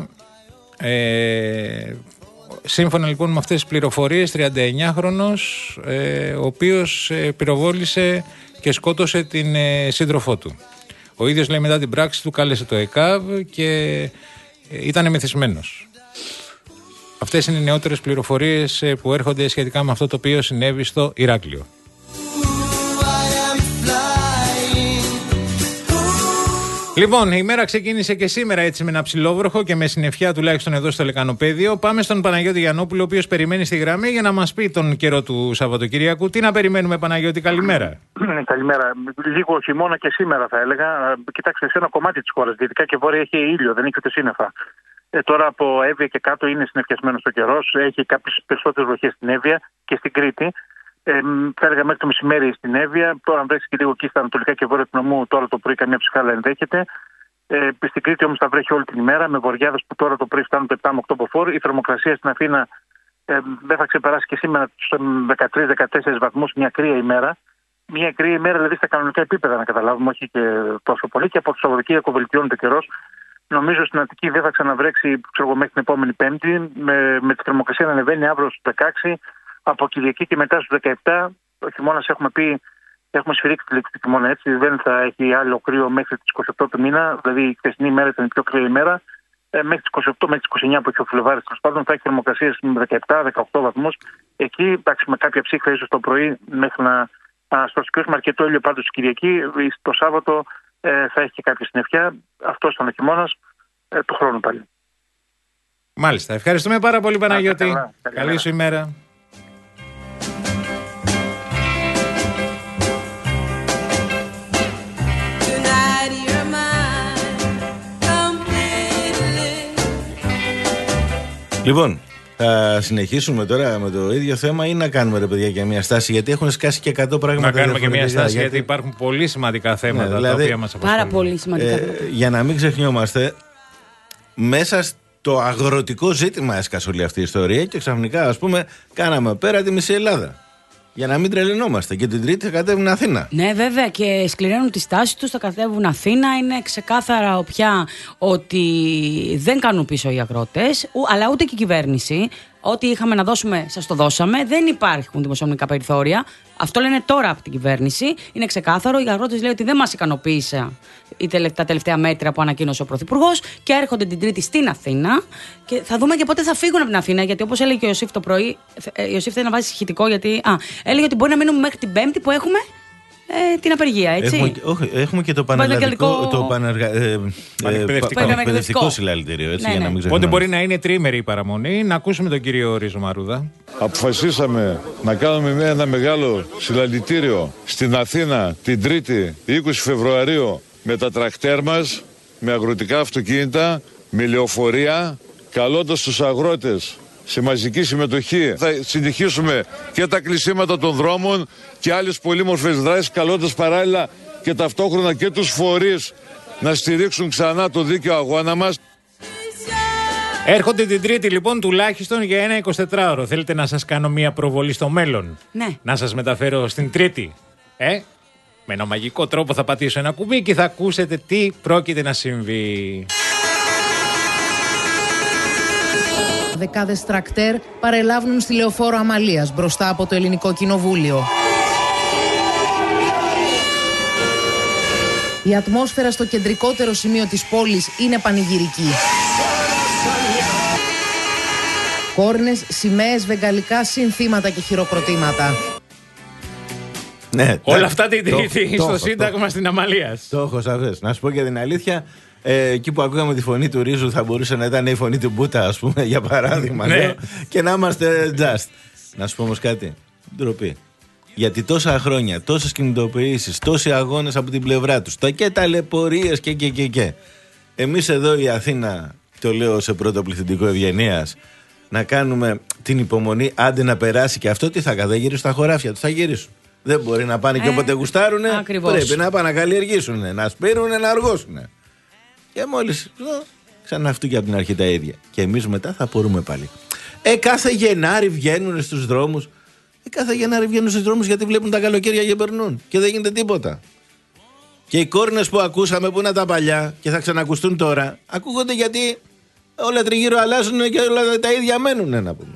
Ε, σύμφωνα λοιπόν με αυτές τις πληροφορίες, τριανταεννιάχρονος, ε, ο οποίος ε, πυροβόλησε και σκότωσε την ε, σύντροφό του. Ο ίδιος λέει μετά την πράξη του κάλεσε το ΕΚΑΒ και ε, ήταν μεθυσμένος. Αυτές είναι οι νεότερες πληροφορίες ε, που έρχονται σχετικά με αυτό το οποίο συνέβη στο Ηράκλειο. Λοιπόν, η μέρα ξεκίνησε και σήμερα έτσι με ένα ψηλόβροχο και με συννεφιά τουλάχιστον εδώ στο Λεκανοπέδιο. Πάμε στον Παναγιώτη Γιαννόπουλο, ο οποίος περιμένει στη γραμμή για να μας πει τον καιρό του Σαββατοκυριακού. Τι να περιμένουμε, Παναγιώτη, καλημέρα. Καλημέρα. Λίγο χειμώνα και σήμερα θα έλεγα. Κοιτάξτε, σε ένα κομμάτι της χώρας, δυτικά και βόρεια, έχει ήλιο, δεν έχει ούτε σύννεφα. Ε, τώρα από Εύβοια και κάτω είναι συννεφιασμένος ο καιρός. Έχει κάποιες περισσότερες βροχές στην Εύβοια και στην Κρήτη. Ε, θα έλεγα μέχρι το μεσημέρι στην Εύβοια. Τώρα, αν βρέξει και λίγο εκεί στα ανατολικά και βόρεια του νομού, τώρα το πρωί καμία ψυχάλα ενδέχεται. Ε, στην Κρήτη όμως θα βρέχει όλη την ημέρα με βοριάδες που τώρα το πρωί φτάνουν το επτά με οκτώ μποφόρ. Η θερμοκρασία στην Αθήνα ε, δεν θα ξεπεράσει και σήμερα στους δεκατρείς δεκατέσσερις βαθμούς, μια κρύα ημέρα. Μια κρύα ημέρα δηλαδή στα κανονικά επίπεδα, να καταλάβουμε, όχι και τόσο πολύ. Και από το Σαββατοκύριακο βελτιώνεται καιρός. Νομίζω στην Αττική δεν θα ξαναβρέξει ξέρω, μέχρι την επόμενη Πέμπτη. Με, με τη θερμοκρασία να ανεβαίνει αύριο στους δεκαέξι. Από Κυριακή και μετά στους δεκαεπτά. Ο χειμώνας έχουμε πει, έχουμε σφυρίξει τη λέξη του χειμώνα έτσι. Δεν θα έχει άλλο κρύο μέχρι τις είκοσι οκτώ του μήνα. Δηλαδή η χθεσινή ημέρα ήταν η πιο κρύα ημέρα. Ε, μέχρι τις είκοσι οκτώ, μέχρι τις είκοσι εννιά που έχει ο Φλεβάρης, τέλος πάντων θα έχει θερμοκρασίες με δεκαεπτά δεκαοκτώ βαθμούς. Εκεί εντάξει, με κάποια ψύχρα ίσως το πρωί μέχρι να αναστροφικήσουμε αρκετό ήλιο πάντως την Κυριακή. Το Σάββατο ε, θα έχει και κάποια συννεφιά. Αυτό ήταν ο χειμώνας ε, του χρόνου πάλι. Μάλιστα. Ευχαριστούμε πάρα πολύ, Παναγιώτη. Καλά, καλή, καλή σου ημέρα. Λοιπόν, θα συνεχίσουμε τώρα με το ίδιο θέμα ή να κάνουμε, ρε παιδιά, και μια στάση? Γιατί έχουν σκάσει και εκατό πράγματα. Να κάνουμε και μια στάση, γιατί... γιατί υπάρχουν πολύ σημαντικά θέματα, ναι, δηλαδή, τα οποία μας απασχολούν. Πάρα πολύ σημαντικά. Ε, για να μην ξεχνιόμαστε, μέσα στο αγροτικό ζήτημα έσκασε όλη αυτή η ιστορία και ξαφνικά, ας πούμε, κάναμε πέρα τη μισή Ελλάδα. Για να μην τρελαινόμαστε. Και την Τρίτη θα κατέβουν Αθήνα. Ναι, βέβαια, και σκληραίνουν τη στάση τους, θα κατέβουν Αθήνα. Είναι ξεκάθαρα πια ότι δεν κάνουν πίσω οι αγρότες, αλλά ούτε και η κυβέρνηση. Ό,τι είχαμε να δώσουμε, σας το δώσαμε. Δεν υπάρχουν δημοσιονομικά περιθώρια. Αυτό λένε τώρα από την κυβέρνηση. Είναι ξεκάθαρο. Οι αγρότες λέει ότι δεν μας ικανοποίησε τα τελευταία μέτρα που ανακοίνωσε ο Πρωθυπουργός και έρχονται την Τρίτη στην Αθήνα. Και θα δούμε και πότε θα φύγουν από την Αθήνα. Γιατί όπως έλεγε και ο Ιωσήφ το πρωί, ο Ιωσήφ θέλει να βάζει ηχητικό, γιατί. Α, έλεγε ότι μπορεί να μείνουμε μέχρι την Πέμπτη που έχουμε. Ε, την απεργία, έτσι. Έχουμε, όχι, έχουμε και το πανελλαδικό, το πανεργα, ε, πανεκπαιδευτικό συλλαλητήριο, έτσι, ναι, για να μην ξεχνάμε. Οπότε μπορεί να είναι τρίμερη η παραμονή. Να ακούσουμε τον κύριο Ρίζο Μαρούδα. Αποφασίσαμε να κάνουμε ένα μεγάλο συλλαλητήριο στην Αθήνα την Τρίτη είκοσι Φεβρουαρίου με τα τρακτέρ μας, με αγροτικά αυτοκίνητα, με λεωφορεία, καλώντας τους αγρότες σε μαζική συμμετοχή. Θα συνεχίσουμε και τα κλεισίματα των δρόμων και άλλες πολύμορφες δράσεις, καλώντας παράλληλα και ταυτόχρονα και τους φορείς να στηρίξουν ξανά το δίκαιο αγώνα μας. Έρχονται την Τρίτη λοιπόν τουλάχιστον για ένα εικοσιτετράωρο. Θέλετε να σας κάνω μια προβολή στο μέλλον? Ναι. Να σας μεταφέρω στην Τρίτη. Ε? Με ένα μαγικό τρόπο θα πατήσω ένα κουμπί και θα ακούσετε τι πρόκειται να συμβεί. Δεκάδες τρακτέρ παρελάβουν στη Λεωφόρο Αμαλίας μπροστά από το Ελληνικό Κοινοβούλιο. Η ατμόσφαιρα στο κεντρικότερο σημείο της πόλης είναι πανηγυρική. Κόρνες, σημαίες, βεγγαλικά, συνθήματα και χειροκροτήματα. Ναι, όλα αυτά την Τρίτη στο το, Σύνταγμα το, στην Αμαλίας. Το έχω σαφές. Να σου πω και την αλήθεια, ε, εκεί που ακούγαμε τη φωνή του Ρίζου θα μπορούσε να ήταν η φωνή του Μπούτα, ας πούμε, για παράδειγμα. Ναι. Λέω, και να είμαστε just. Να σου πω όμως κάτι. Ντροπή. Γιατί τόσα χρόνια, τόσες κινητοποιήσεις, τόσοι αγώνες από την πλευρά τους, τα και ταλαιπωρίες και και και και. Εμείς εδώ η Αθήνα, το λέω σε πρώτο πληθυντικό ευγενίας, να κάνουμε την υπομονή, άντε να περάσει και αυτό, τι θα κάνει, θα γυρίσουν στα χωράφια τους, θα γυρίσουν. Δεν μπορεί να πάνε ε, και όποτε γουστάρουνε, ακριβώς. Πρέπει να πάνε να καλλιεργήσουνε, να σπείρουνε, να αργώσουνε. Και μόλις ξανά αυτού και από την αρχή τα ίδια. Και εμείς μετά θα μπορούμε πάλι. Ε, κάθε Γενάρη βγαίνουν στους δρόμους. Ε, κάθε Γενάρη βγαίνουν στους δρόμους γιατί βλέπουν τα καλοκαίρια και περνούν. Και δεν γίνεται τίποτα. Και οι κόρνες που ακούσαμε που είναι τα παλιά και θα ξανακουστούν τώρα, ακούγονται γιατί όλα τριγύρω αλλάζουν και όλα τα ίδια μένουν, να πούμε.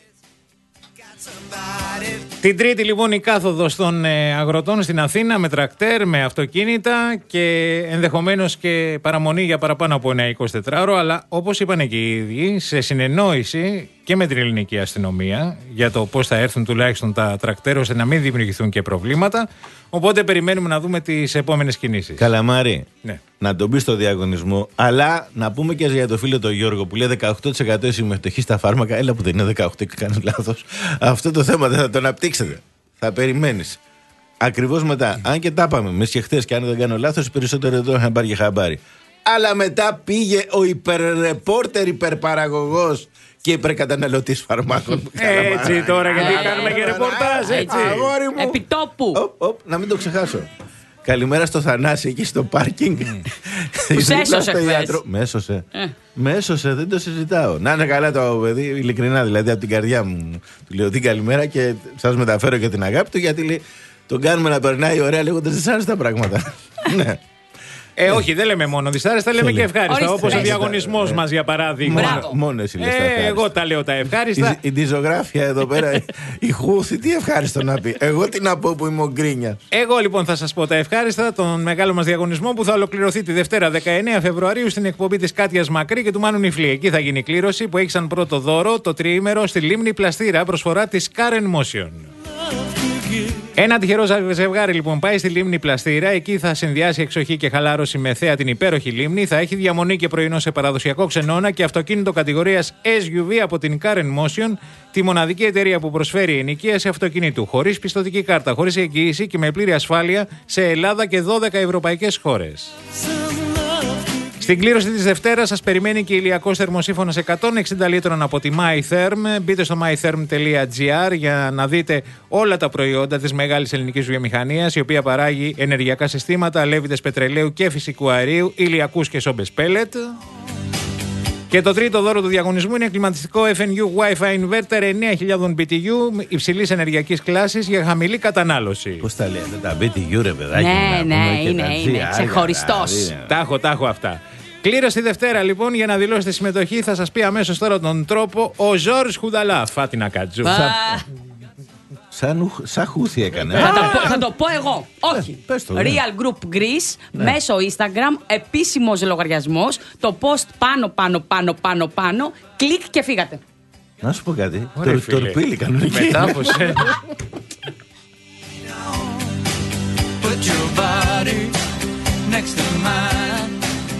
Την Τρίτη λοιπόν η κάθοδος των ε, αγροτών στην Αθήνα με τρακτέρ, με αυτοκίνητα και ενδεχομένως και παραμονή για παραπάνω από ένα εικοσιτετράωρο, αλλά όπως είπαν και οι ίδιοι, σε συνεννόηση και με την ελληνική αστυνομία για το πώς θα έρθουν τουλάχιστον τα τρακτέρ ώστε να μην δημιουργηθούν και προβλήματα. Οπότε περιμένουμε να δούμε τις επόμενες κινήσεις. Καλαμάρη, ναι. Να τον πει στο διαγωνισμό, αλλά να πούμε και για το φίλο τον Γιώργο που λέει δεκαοκτώ τοις εκατό η συμμετοχή στα φάρμακα. Έλα που δεν είναι δεκαοκτώ και κάνει λάθος. Αυτό το θέμα δεν θα το αναπτύξετε. Θα περιμένεις. Ακριβώς μετά, αν και τα είπαμε εμείς και χθες, και αν δεν κάνω λάθος, οι περισσότεροι εδώ είχαν πάρει και χαμπάρι. Αλλά μετά πήγε ο υπερρεπόρτερ, υπερπαραγωγός και υπερκαταναλωτής φαρμάκων. Έτσι τώρα, γιατί κάνουμε και ρεπορτάζ, έτσι. Επιτόπου. Να μην το ξεχάσω. Καλημέρα στο Θανάση εκεί στο πάρκινγκ. Που σε έσωσε χθες. Με έσωσε. Με έσωσε, δεν το συζητάω. Να είναι καλά το παιδί, ειλικρινά δηλαδή από την καρδιά μου. Του λέω την καλημέρα και σας μεταφέρω και την αγάπη του, γιατί τον κάνουμε να περνάει ωραία λέγοντας δυσάρεστα πράγματα. Ναι. Ε, όχι, δεν λέμε μόνο δυσάρεστα, λέμε και ευχάριστα. Όπως ο διαγωνισμός μας για παράδειγμα. Μόνο εσύ λες τα ευχάριστα. Εγώ τα λέω τα ευχάριστα. Η διζωγράφια εδώ πέρα, η Χούθη, τι ευχάριστο να πει. Εγώ τι να πω που είμαι ο Γκρίνιας. Εγώ λοιπόν θα σας πω τα ευχάριστα, τον μεγάλο μας διαγωνισμό που θα ολοκληρωθεί τη Δευτέρα δεκαεννέα Φεβρουαρίου στην εκπομπή της Κάτιας Μακρύ και του Μάνου Νιφλή. Εκεί θα γίνει η κλήρωση που έχει σαν πρώτο δώρο το τριήμερο στη Λίμνη Πλαστήρα, προσφορά της Karen Motion. Ένα τυχερό ζευγάρι λοιπόν πάει στη Λίμνη Πλαστήρα. Εκεί θα συνδυάσει εξοχή και χαλάρωση με θέα την υπέροχη λίμνη. Θα έχει διαμονή και πρωινό σε παραδοσιακό ξενώνα και αυτοκίνητο κατηγορίας ες γιου βι από την Karen Motion, τη μοναδική εταιρεία που προσφέρει ενοικίαση αυτοκινήτου χωρίς πιστωτική κάρτα, χωρίς εγγύηση και με πλήρη ασφάλεια σε Ελλάδα και δώδεκα ευρωπαϊκές χώρες. Στην κλήρωση της Δευτέρας σας περιμένει και ηλιακός θερμοσύφωνος εκατόν εξήντα λίτρων από τη MyTherm. Μπείτε στο mytherm τελεία gr για να δείτε όλα τα προϊόντα της μεγάλης ελληνικής βιομηχανίας, η οποία παράγει ενεργειακά συστήματα, αλεύητες πετρελαίου και φυσικού αερίου, ηλιακούς και σόμπες πέλετ. Και το τρίτο δώρο του διαγωνισμού είναι κλιματιστικό εφ εν γιου Wi-Fi Inverter εννέα χιλιάδες μπι τι γιου υψηλής ενεργειακής κλάσης για χαμηλή κατανάλωση. Πώς τα λέτε τα μπι τι γιου, ρε παιδάκι? Ναι, ναι, είναι, είναι ξεχωριστός. Τα έχω, τα έχω αυτά. Κλήρωση Δευτέρα λοιπόν, για να δηλώσετε συμμετοχή θα σας πει αμέσως τώρα τον τρόπο ο Ζόρζ Χουδαλά. Φάτινα Κατζού. Σαν, σαν χούθι έκανε. Θα, το πω, θα το πω εγώ. Όχι. Πες το, Real Group Greece, ναι. Μέσω Instagram, επίσημος λογαριασμός. Το post πάνω, πάνω, πάνω, πάνω, πάνω. Κλικ και φύγατε. Να σου πω κάτι. Τορπίλη κανονική. Μετάφωσε. Put your body next to mine.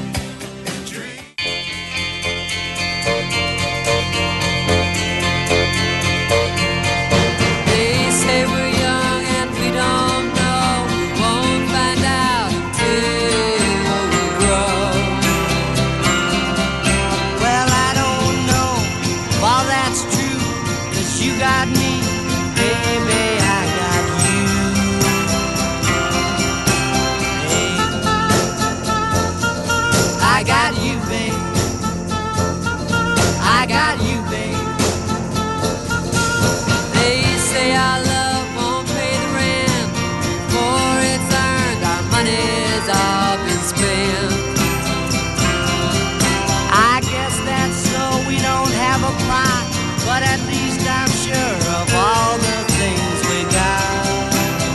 But at least I'm sure of all the things we got,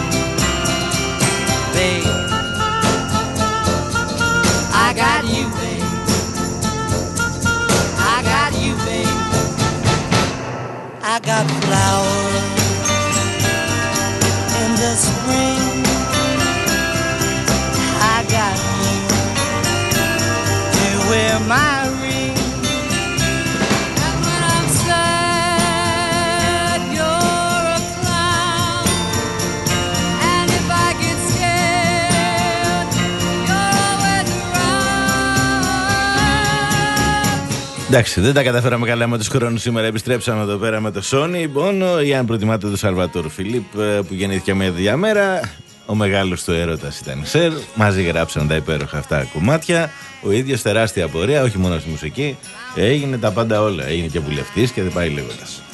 babe. I got you, babe. I got you, babe. I got flowers in the spring. I got you to wear my ring. Εντάξει, δεν τα καταφέραμε καλά με τους χρόνους σήμερα. Επιστρέψαμε εδώ πέρα με το Sony. Μόνο ή αν προτιμάτε το Σαλβατόρ Φιλίπ που γεννήθηκε με διαμέρα. Ο μεγάλος του έρωτας ήταν Σερ. Μαζί γράψαν τα υπέροχα αυτά κομμάτια. Ο ίδιος τεράστια πορεία, όχι μόνο στη μουσική. Έγινε τα πάντα όλα. Έγινε και βουλευτής και δεν πάει λέγοντας.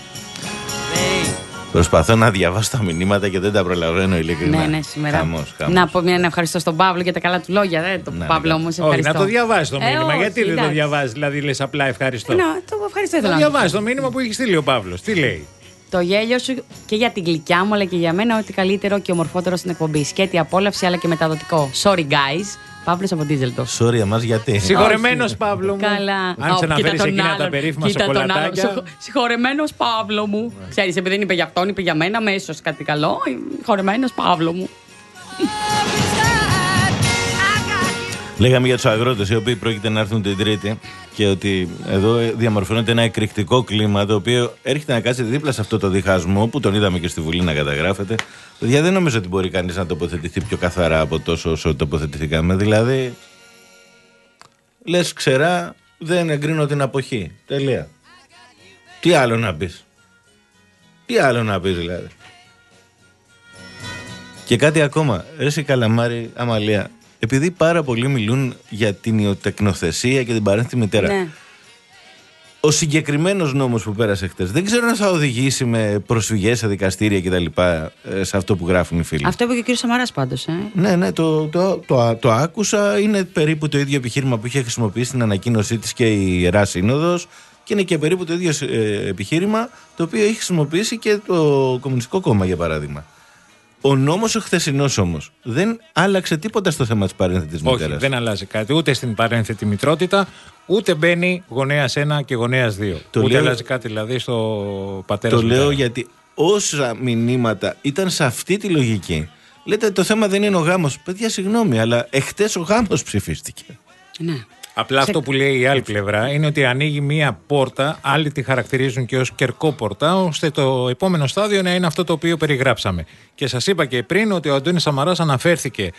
Προσπαθώ να διαβάσω τα μηνύματα και δεν τα προλαβαίνω ειλικρινά. Ναι, ναι, σήμερα. Χαμός, χαμός. Να πω μια ευχαριστώ στον Παύλο για τα καλά του λόγια. Ρε, το ναι, Παύλο ναι. μου, σε ευχαριστώ. Όχι, να το διαβάσει το μήνυμα. Ε, Γιατί όχι, δεν το διαβάζει, δηλαδή λες απλά ευχαριστώ. Να, το ευχαριστώ. Να διαβάσει το μήνυμα που έχει στείλει ο Παύλος. Τι λέει? Το γέλιο σου και για την γλυκιά μου, αλλά και για μένα, ό,τι καλύτερο και ομορφότερο στην εκπομπή. Σκέτη απόλαυση, αλλά και μεταδοτικό. Sorry, guys. Παύλος από Ντίζελτο. Sorry, εμάς γιατί. Συγχωρεμένος Παύλο μου. Καλά. Αν σε αναφέρεις εκείνα τα περίφημα σοκολατάκια. Συγχωρεμένος Παύλο μου. Ξέρεις, επειδή δεν είπε για αυτόν, είπε για μένα, αμέσως κάτι καλό. Συγχωρεμένος Παύλο μου. Λέγαμε για τους αγρότες οι οποίοι πρόκειται να έρθουν την Τρίτη και ότι εδώ διαμορφώνεται ένα εκρηκτικό κλίμα το οποίο έρχεται να κάτσει δίπλα σε αυτό το διχασμό που τον είδαμε και στη Βουλή να καταγράφεται. Παιδιά, δεν νομίζω ότι μπορεί κανείς να τοποθετηθεί πιο καθαρά από τόσο όσο τοποθετηθήκαμε. Δηλαδή, λες ξερά, δεν εγκρίνω την αποχή. Τελεία. Τι άλλο να πεις. Τι άλλο να πεις δηλαδή. Και κάτι ακόμα. Ρε εσύ Καλαμάρη, Αμαλία. Επειδή πάρα πολλοί μιλούν για την ιοτεκνοθεσία και την παρένθετη μητέρα. Ναι. Ο συγκεκριμένος νόμος που πέρασε χτες δεν ξέρω αν θα οδηγήσει με προσφυγές σε δικαστήρια κτλ. Σε αυτό που γράφουν οι φίλοι. Αυτό είπε και ο κύριος Σαμαράς πάντως. Ε? Ναι, ναι, το, το, το, το, το άκουσα. Είναι περίπου το ίδιο επιχείρημα που είχε χρησιμοποιήσει στην ανακοίνωσή της και η Ιερά Σύνοδος. Και είναι και περίπου το ίδιο ε, επιχείρημα το οποίο έχει χρησιμοποιήσει και το Κομμουνιστικό Κόμμα, για παράδειγμα. Ο νόμος ο χθεσινός όμως δεν άλλαξε τίποτα στο θέμα της παρένθετης μητέρας. Όχι, δεν αλλάζει κάτι ούτε στην παρένθετη μητρότητα, ούτε μπαίνει γονέας ένα και γονέας δύο. Το ούτε λέω, αλλάζει κάτι δηλαδή στο πατέρα. Το λέω γιατί όσα μηνύματα ήταν σε αυτή τη λογική. Λέτε το θέμα δεν είναι ο γάμος. Παιδιά, συγγνώμη, αλλά εχθές ο γάμος ψηφίστηκε. Ναι. Απλά αυτό που λέει η άλλη πλευρά είναι ότι ανοίγει μία πόρτα, άλλοι τη χαρακτηρίζουν και ως κερκόπορτα, ώστε το επόμενο στάδιο να είναι αυτό το οποίο περιγράψαμε. Και σας είπα και πριν ότι ο Αντώνης Σαμαράς αναφέρθηκε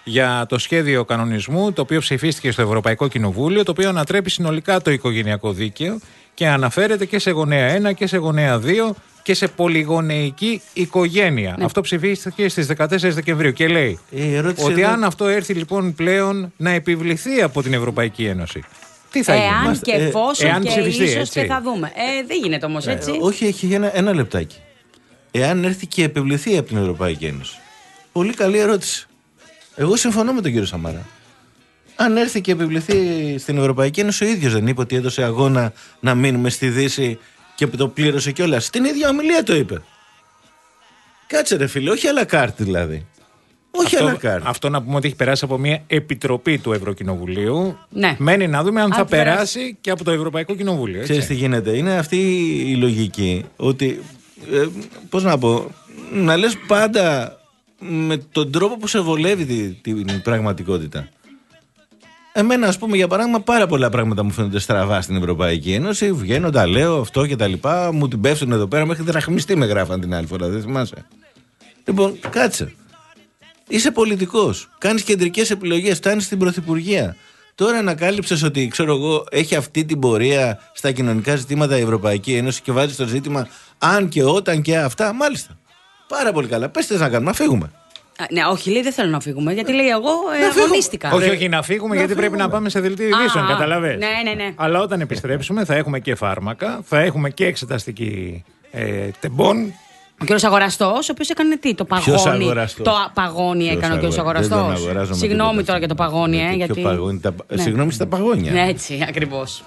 για το σχέδιο κανονισμού το οποίο ψηφίστηκε στο Ευρωπαϊκό Κοινοβούλιο, το οποίο ανατρέπει συνολικά το οικογενειακό δίκαιο και αναφέρεται και σε γονέα ένα και σε γονέα δύο και σε πολυγονεϊκή οικογένεια. Ναι. Αυτό ψηφίστηκε στις δεκατέσσερις Δεκεμβρίου και λέει ότι εδώ... αν αυτό έρθει λοιπόν πλέον να επιβληθεί από την Ευρωπαϊκή Ένωση, τι θα γίνει? Εάν και εφόσον εάν και ψηφιστεί, ίσως έτσι. και θα δούμε. Ε, δεν γίνεται όμως έτσι. Ε, όχι, έχει ένα, ένα λεπτάκι. Εάν έρθει και επιβληθεί από την Ευρωπαϊκή Ένωση. Πολύ καλή ερώτηση. Εγώ συμφωνώ με τον κύριο Σαμαρά. Αν έρθει και επιβληθεί στην Ευρωπαϊκή Ένωση, ο ίδιος δεν είπε ότι έδωσε αγώνα να μείνουμε στη Δύση και το πλήρωσε κιόλας? Στην ίδια ομιλία το είπε. Κάτσε ρε φίλε, όχι à la carte δηλαδή. Όχι αυτό, à la carte. Αυτό να πούμε ότι έχει περάσει από μια επιτροπή του Ευρωκοινοβουλίου. Ναι. Μένει να δούμε αν, αν θα περάσει, περάσει και από το Ευρωπαϊκό Κοινοβούλιο. Έτσι. Ξέρεις τι γίνεται? Είναι αυτή η λογική ότι, ε, πώς να πω, να λες πάντα με τον τρόπο που σε βολεύει την, την πραγματικότητα. Εμένα, ας πούμε, για παράδειγμα, πάρα πολλά πράγματα μου φαίνονται στραβά στην Ευρωπαϊκή Ένωση. Βγαίνω, τα λέω, αυτό και τα λοιπά. Μου την πέφτουν εδώ πέρα, μέχρι δραχμιστή με γράφαν την άλλη φορά, δεν θυμάσαι? Λοιπόν, κάτσε. Είσαι πολιτικός. Κάνεις κεντρικές επιλογές. Φτάνεις στην Πρωθυπουργία. Τώρα ανακάλυψες ότι, ξέρω εγώ, έχει αυτή την πορεία στα κοινωνικά ζητήματα η Ευρωπαϊκή Ένωση και βάζει το ζήτημα αν και όταν και αυτά. Μάλιστα. Πάρα πολύ καλά. Πες τι να κάνουμε, να φύγουμε. Ναι, όχι, λέει δεν θέλω να φύγουμε. Γιατί λέει εγώ ε, αγωνίστηκα. Όχι, όχι, να φύγουμε να γιατί φύγουμε. πρέπει να πάμε σε δελτίο ειδήσεων, καταλαβαίνεις. Ναι, ναι, ναι. Αλλά όταν επιστρέψουμε θα έχουμε και φάρμακα, θα έχουμε και εξεταστική ε, τεμπών. Ο κύριος Αγοραστός, ο οποίος έκανε τι, το παγόνι. Το παγόνι έκανε ο κύριος Αγοραστός. Συγγνώμη τώρα για το παγόνι, ε. Γιατί... Παγόνι, τα... ναι. Συγγνώμη στα παγόνια. Ναι, έτσι, ακριβώς.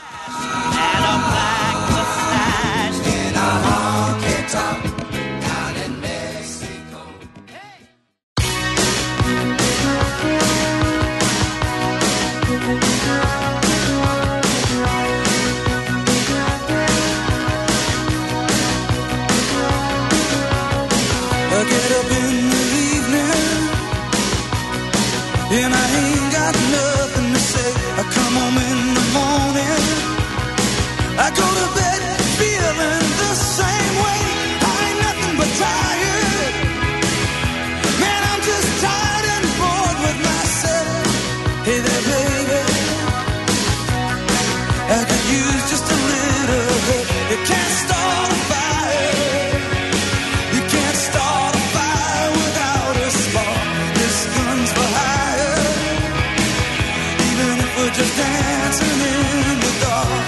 I get up in the evening and I ain't got nothing to say. I come home in the morning, I go to bed feeling the same way. I ain't nothing but tired, man, I'm just tired and bored with myself. Hey there baby, I could use just a little help. You can't start a fire, you can't start a fire without a spark. This gun's for hire, even if we're just dancing in the dark.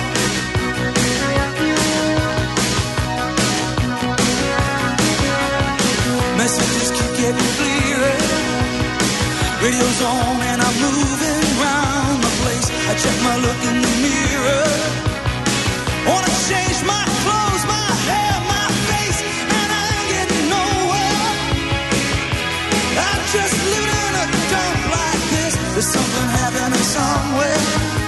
Messages keep getting clearer, radio's on and I'm moving round the place. I check my look in the mirror, wanna change my clothes, my hair, my face, and I ain't getting nowhere. I'm just living in a dump like this. There's something happening somewhere.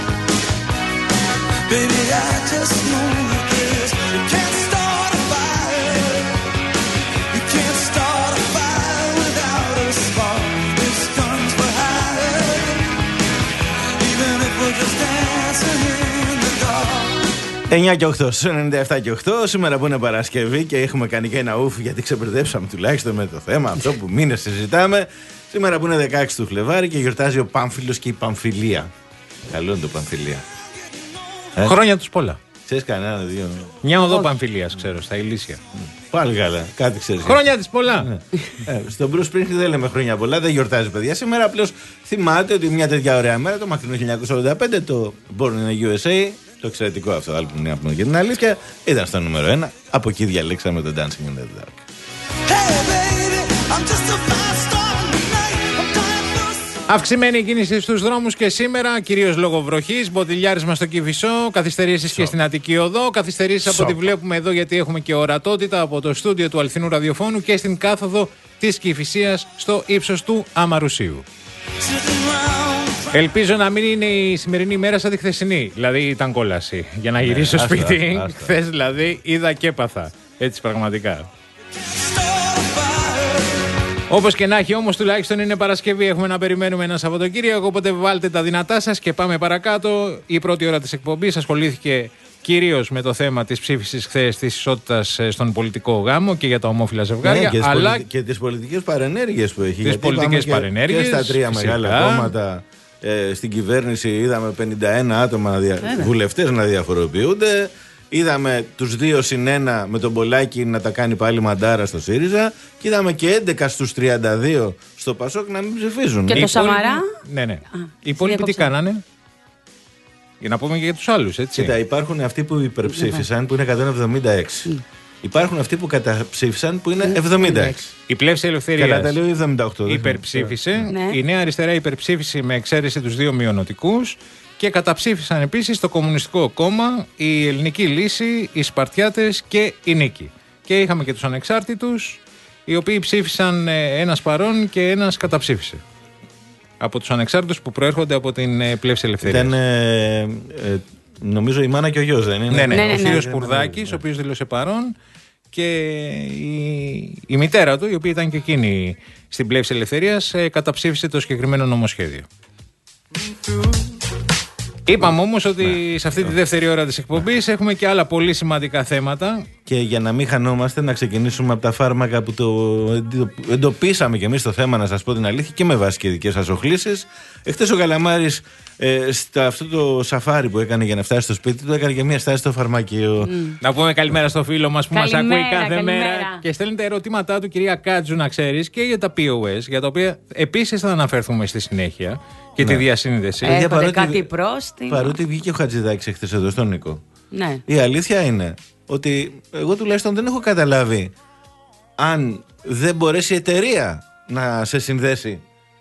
Baby, I just know that this. You can't start a fire, you can't start a fire without a spark. This gun's for hire, even if we're just dancing in the dark. εννιά και οκτώ, ενενήντα επτά και οκτώ, σήμερα που είναι Παρασκευή και έχουμε κάνει και ένα ουφ γιατί ξεπερδέψαμε τουλάχιστον με το θέμα αυτό που μήνες συζητάμε. Σήμερα που είναι δεκαέξι του Φλεβάρη και γιορτάζει ο Πάμφιλος και η Παμφιλία. Καλό είναι το Παμφιλία. Ε? Χρόνια τους πολλά. Ξέρεις κανένα, δύο. Μια οδό Παμφιλίας, ξέρω, στα Ηλίσια. Πάλι καλά, κάτι ξέρεις. Χρόνια της πολλά. ε, στον Bruce Springsteen δεν λέμε χρόνια πολλά, δεν γιορτάζει παιδιά. Σήμερα απλώς θυμάται ότι μια τέτοια ωραία μέρα, το μακρινό χίλια εννιακόσια ογδόντα πέντε, το Born in the γιου ες έι, το εξαιρετικό αυτό άλμπουμ, να πούμε και την αλήθεια, ήταν στο νούμερο ένα. Από εκεί διαλέξαμε το Dancing in the Dark. Hey baby, I'm just a fast star tonight. I'm dying for... Αυξημένη κίνηση στους δρόμους και σήμερα, κυρίως λόγω βροχής, μποτιλιάρισμα στο Κηφισό, καθυστερήσεις και στην Αττική Οδό, καθυστερήσεις από ό,τι βλέπουμε εδώ γιατί έχουμε και ορατότητα από το στούντιο του Αληθινού Ραδιοφώνου και στην κάθοδο της Κηφισίας στο ύψος του Αμαρουσίου. Ελπίζω να μην είναι η σημερινή μέρα σαν τη χθεσινή, δηλαδή ήταν κόλαση. Για να γυρίσω στο σπίτι, χθες δηλαδή είδα και έπαθα. Έτσι πραγματικά. Όπως και να έχει όμως, τουλάχιστον είναι Παρασκευή. Έχουμε να περιμένουμε ένα Σαββατοκύριακο. Οπότε βάλτε τα δυνατά σας και πάμε παρακάτω. Η πρώτη ώρα της εκπομπής ασχολήθηκε κυρίως με το θέμα της ψήφισης χθες της ισότητας στον πολιτικό γάμο και για τα ομόφυλα ζευγάρια. Ναι, και αλλά πολιτι... και τις πολιτικές παρενέργειες που έχει. Τις πολιτικές και, παρενέργειες. Και στα τρία φυσικά. μεγάλα κόμματα. Ε, στην κυβέρνηση είδαμε πενήντα ένα άτομα, να δια... βουλευτές να διαφοροποιούνται. Είδαμε τους δύο συν ένα με τον Πολάκη να τα κάνει πάλι μαντάρα στο ΣΥΡΙΖΑ. Και είδαμε και έντεκα στους τριάντα δύο στο ΠΑΣΟΚ να μην ψηφίζουν. Και το Σαμαρά. Ναι, ναι. Οι υπόλοιποι τι κάνανε? Για να πούμε και για τους άλλους, έτσι. Κοίτα, υπάρχουν αυτοί που υπερψήφισαν που είναι εκατόν εβδομήντα έξι. Mm. Υπάρχουν αυτοί που καταψήφισαν που είναι εβδομήντα έξι. Η Πλεύση Ελευθερίας Καλά τα λέω εβδομήντα οκτώ. υπερψήφισε. Ναι. Η Νέα Αριστερά υπερψήφισε με εξαίρεση τους δύο μειονοτικούς. Και καταψήφισαν επίσης το Κομμουνιστικό Κόμμα, η Ελληνική Λύση, οι Σπαρτιάτες και η Νίκη. Και είχαμε και τους ανεξάρτητους, οι οποίοι ψήφισαν ένας παρόν και ένας καταψήφισε. Από τους ανεξάρτητους που προέρχονται από την Πλεύση Ελευθερίας. Ήταν, ε, ε, νομίζω, η μάνα και ο γιος, δεν είναι? Ναι, ναι, ναι, ναι, ο Θείος ναι. Κουρδάκης, ο οποίος δήλωσε παρόν, και η, η μητέρα του, η οποία ήταν και εκείνη στην Πλεύση Ελευθερίας, ε, καταψήφισε το συγκεκριμένο νομοσχέδιο. Είπαμε όμως ότι ναι. σε αυτή τη δεύτερη ώρα της εκπομπής έχουμε και άλλα πολύ σημαντικά θέματα. Και για να μην χανόμαστε, να ξεκινήσουμε από τα φάρμακα που το εντοπίσαμε κι εμείς το θέμα, να σας πω την αλήθεια, και με βάση και δικές σας οχλήσεις. Εχθές ο Καλαμάρης, ε, στα αυτό το σαφάρι που έκανε για να φτάσει στο σπίτι του, έκανε και μια στάση στο φαρμακείο. Mm. Να πούμε καλημέρα στο φίλο μας που καλημέρα, μας ακούει κάθε καλημέρα. μέρα και στέλνει τα ερωτήματά του, κυρία Κάτζου, να ξέρεις, και για τα πι ο ες, για τα οποία επίσης θα αναφερθούμε στη συνέχεια, και ναι. τη διασύνδεση. Έχετε παρότι, κάτι πρόστιμο. Παρότι βγήκε ο Χατζηδάκης εχθές εδώ στον Νίκο. Ναι. Η αλήθεια είναι ότι εγώ τουλάχιστον δεν έχω καταλάβει αν δεν μπορέσει η εταιρεία να σε συνδέσει,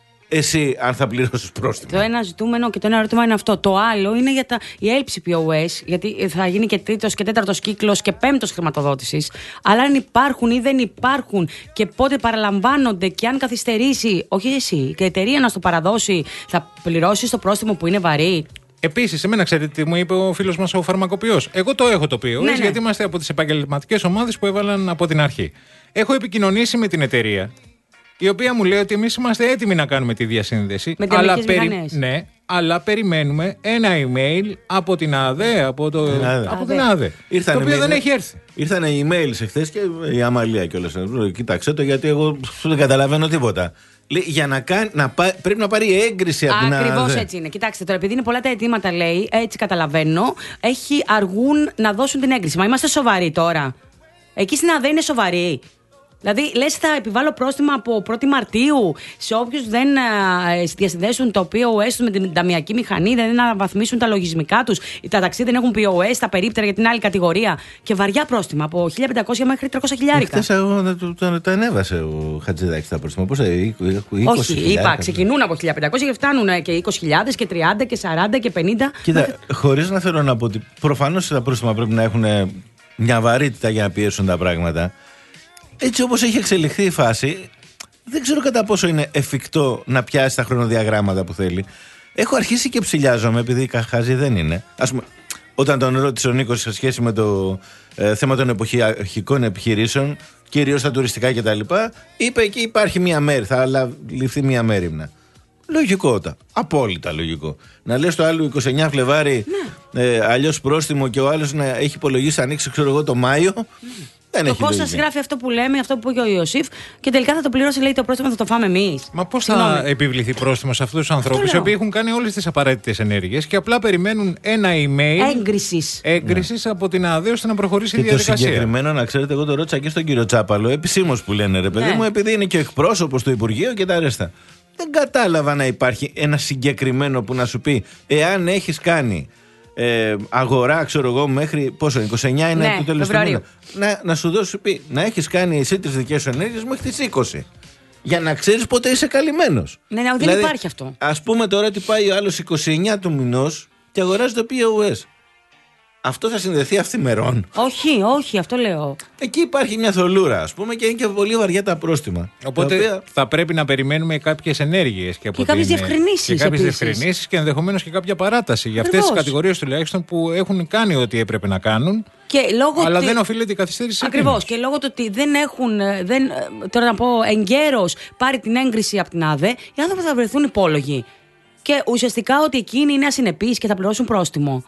εσύ αν θα πληρώσεις πρόστιμο. Το ένα ζητούμενο και το ένα ερώτημα είναι αυτό. Το άλλο είναι για τα, η έλλειψη πι ο ες, γιατί θα γίνει και τρίτος και τέταρτος κύκλος και πέμπτος χρηματοδότησης. Αλλά αν υπάρχουν ή δεν υπάρχουν και πότε παραλαμβάνονται και αν καθυστερήσει, όχι εσύ, και η εταιρεία να στο παραδώσει, θα πληρώσεις το πρόστιμο που είναι βαρύ. Επίσης, εμένα ξέρετε τι μου είπε ο φίλος μας ο φαρμακοποιός. Εγώ το έχω το πι ο ες, ναι, ναι. γιατί είμαστε από τις επαγγελματικές ομάδες που έβαλαν από την αρχή. Έχω επικοινωνήσει με την εταιρεία, η οποία μου λέει ότι εμείς είμαστε έτοιμοι να κάνουμε τη διασύνδεση. Με αλλά, περι... ναι, αλλά περιμένουμε ένα email από την ΑΔΕ, από, το... ΑΔΕ. από την ΑΔΕ. Ήρθανε το οποίο με... δεν έχει έρθει. Ήρθανε email εχθές και η Αμαλία κιόλας. Κοίταξε το, γιατί εγώ δεν καταλαβαίνω τίποτα. Λέει, για να κάνει, να πά, πρέπει να πάρει έγκριση από την ΑΔΕ. Ακριβώς έτσι είναι. Κοιτάξτε τώρα, επειδή είναι πολλά τα αιτήματα, λέει, έτσι καταλαβαίνω, έχει αργούν να δώσουν την έγκριση. Μα είμαστε σοβαροί τώρα. Εκεί στην ΑΔΕ είναι σοβαροί. Δηλαδή, λες θα επιβάλλω πρόστιμα από πρώτη Μαρτίου σε όποιους δεν ε, διασυνδέσουν το πι ο ες τους με την ταμιακή μηχανή, δεν αναβαθμίσουν τα λογισμικά τους, τα ταξί δεν έχουν πι ο ες, τα περίπτερα για την άλλη κατηγορία. Και βαριά πρόστιμα από χίλια πεντακόσια μέχρι τριακόσια χιλιάρικα. Χθες εγώ το ανέβασε ο Χατζηδάκης τα πρόστιμα. Πόσα, είκοσι Όχι, είπα, ξεκινούν από χίλια πεντακόσια και φτάνουν και είκοσι χιλιάδες και τριάντα και σαράντα και πενήντα. Κοίτα, μέχρι... χωρίς να θέλω να πω ότι προφανώς τα πρόστιμα πρέπει να έχουν μια βαρύτητα για να πιέσουν τα πράγματα. Έτσι όπως έχει εξελιχθεί η φάση, δεν ξέρω κατά πόσο είναι εφικτό να πιάσει τα χρονοδιαγράμματα που θέλει. Έχω αρχίσει και ψηλιάζομαι, επειδή καχάζι δεν είναι. Ας πούμε, όταν τον ρώτησε ο Νίκος σε σχέση με το ε, θέμα των εποχικών επιχειρήσεων, κυρίως τα τουριστικά κτλ., είπε εκεί υπάρχει μία μέρη, θα ληφθεί μία μέριμνα. Λογικότα. Απόλυτα λογικό. Να λες το άλλο είκοσι εννέα Φλεβάρι, ναι. ε, αλλιώς πρόστιμο, και ο άλλος να έχει υπολογίσει να ανοίξει, ξέρω εγώ, το Μάιο. Ναι. Δεν το κόστος γράφει αυτό που λέμε, αυτό που είπε ο Ιωσήφ, και τελικά θα το πληρώσει, λέει, το πρόστιμο θα το φάμε εμείς. Μα πώς θα επιβληθεί πρόστιμο σε αυτούς τους ανθρώπους οι οποίοι έχουν κάνει όλες τις απαραίτητες ενέργειες και απλά περιμένουν ένα email έγκρισης έγκρισης ναι. από την ΑΔΕ ώστε να προχωρήσει και η διαδικασία. Το συγκεκριμένο, να ξέρετε, εγώ το ρώτησα και στον κύριο Τσάπαλο, επισήμως που λένε, ρε παιδί ναι. μου, επειδή είναι και εκπρόσωπος του Υπουργείου και τα ρέστα. Δεν κατάλαβα να υπάρχει ένα συγκεκριμένο που να σου πει, εάν έχεις κάνει. Ε, αγορά, ξέρω εγώ, μέχρι πόσο, είκοσι εννέα είναι ναι, το τέλος του μήνα. Να, να σου δώσει πει, να έχεις κάνει εσύ τις δικές σου ενέργειες μέχρι τις είκοσι. Για να ξέρεις πότε είσαι καλυμμένος. Ναι, ναι, δεν δηλαδή, υπάρχει αυτό. Ας πούμε τώρα ότι πάει ο άλλος είκοσι εννέα του μηνός και αγοράζει το πι ο ες. Αυτό θα συνδεθεί αυθημερών. Όχι, όχι, αυτό λέω. Εκεί υπάρχει μια θολούρα, ας πούμε, και είναι και πολύ βαριά τα πρόστιμα. Οπότε οποία... θα πρέπει να περιμένουμε κάποιες ενέργειες και, και κάποιες διευκρινήσεις. Και κάποιες διευκρινήσεις και ενδεχομένως και κάποια παράταση για αυτές τις κατηγορίες τουλάχιστον που έχουν κάνει ό,τι έπρεπε να κάνουν. Και λόγω αλλά ότι... δεν οφείλεται η καθυστέρηση. Ακριβώς. Και λόγω του ότι δεν έχουν, δεν, τώρα να πω, εγκαίρως πάρει την έγκριση από την ΑΔΕ, οι άνθρωποι θα βρεθούν υπόλογοι. Και ουσιαστικά ότι εκείνοι είναι ασυνεπείς και θα πληρώσουν πρόστιμο.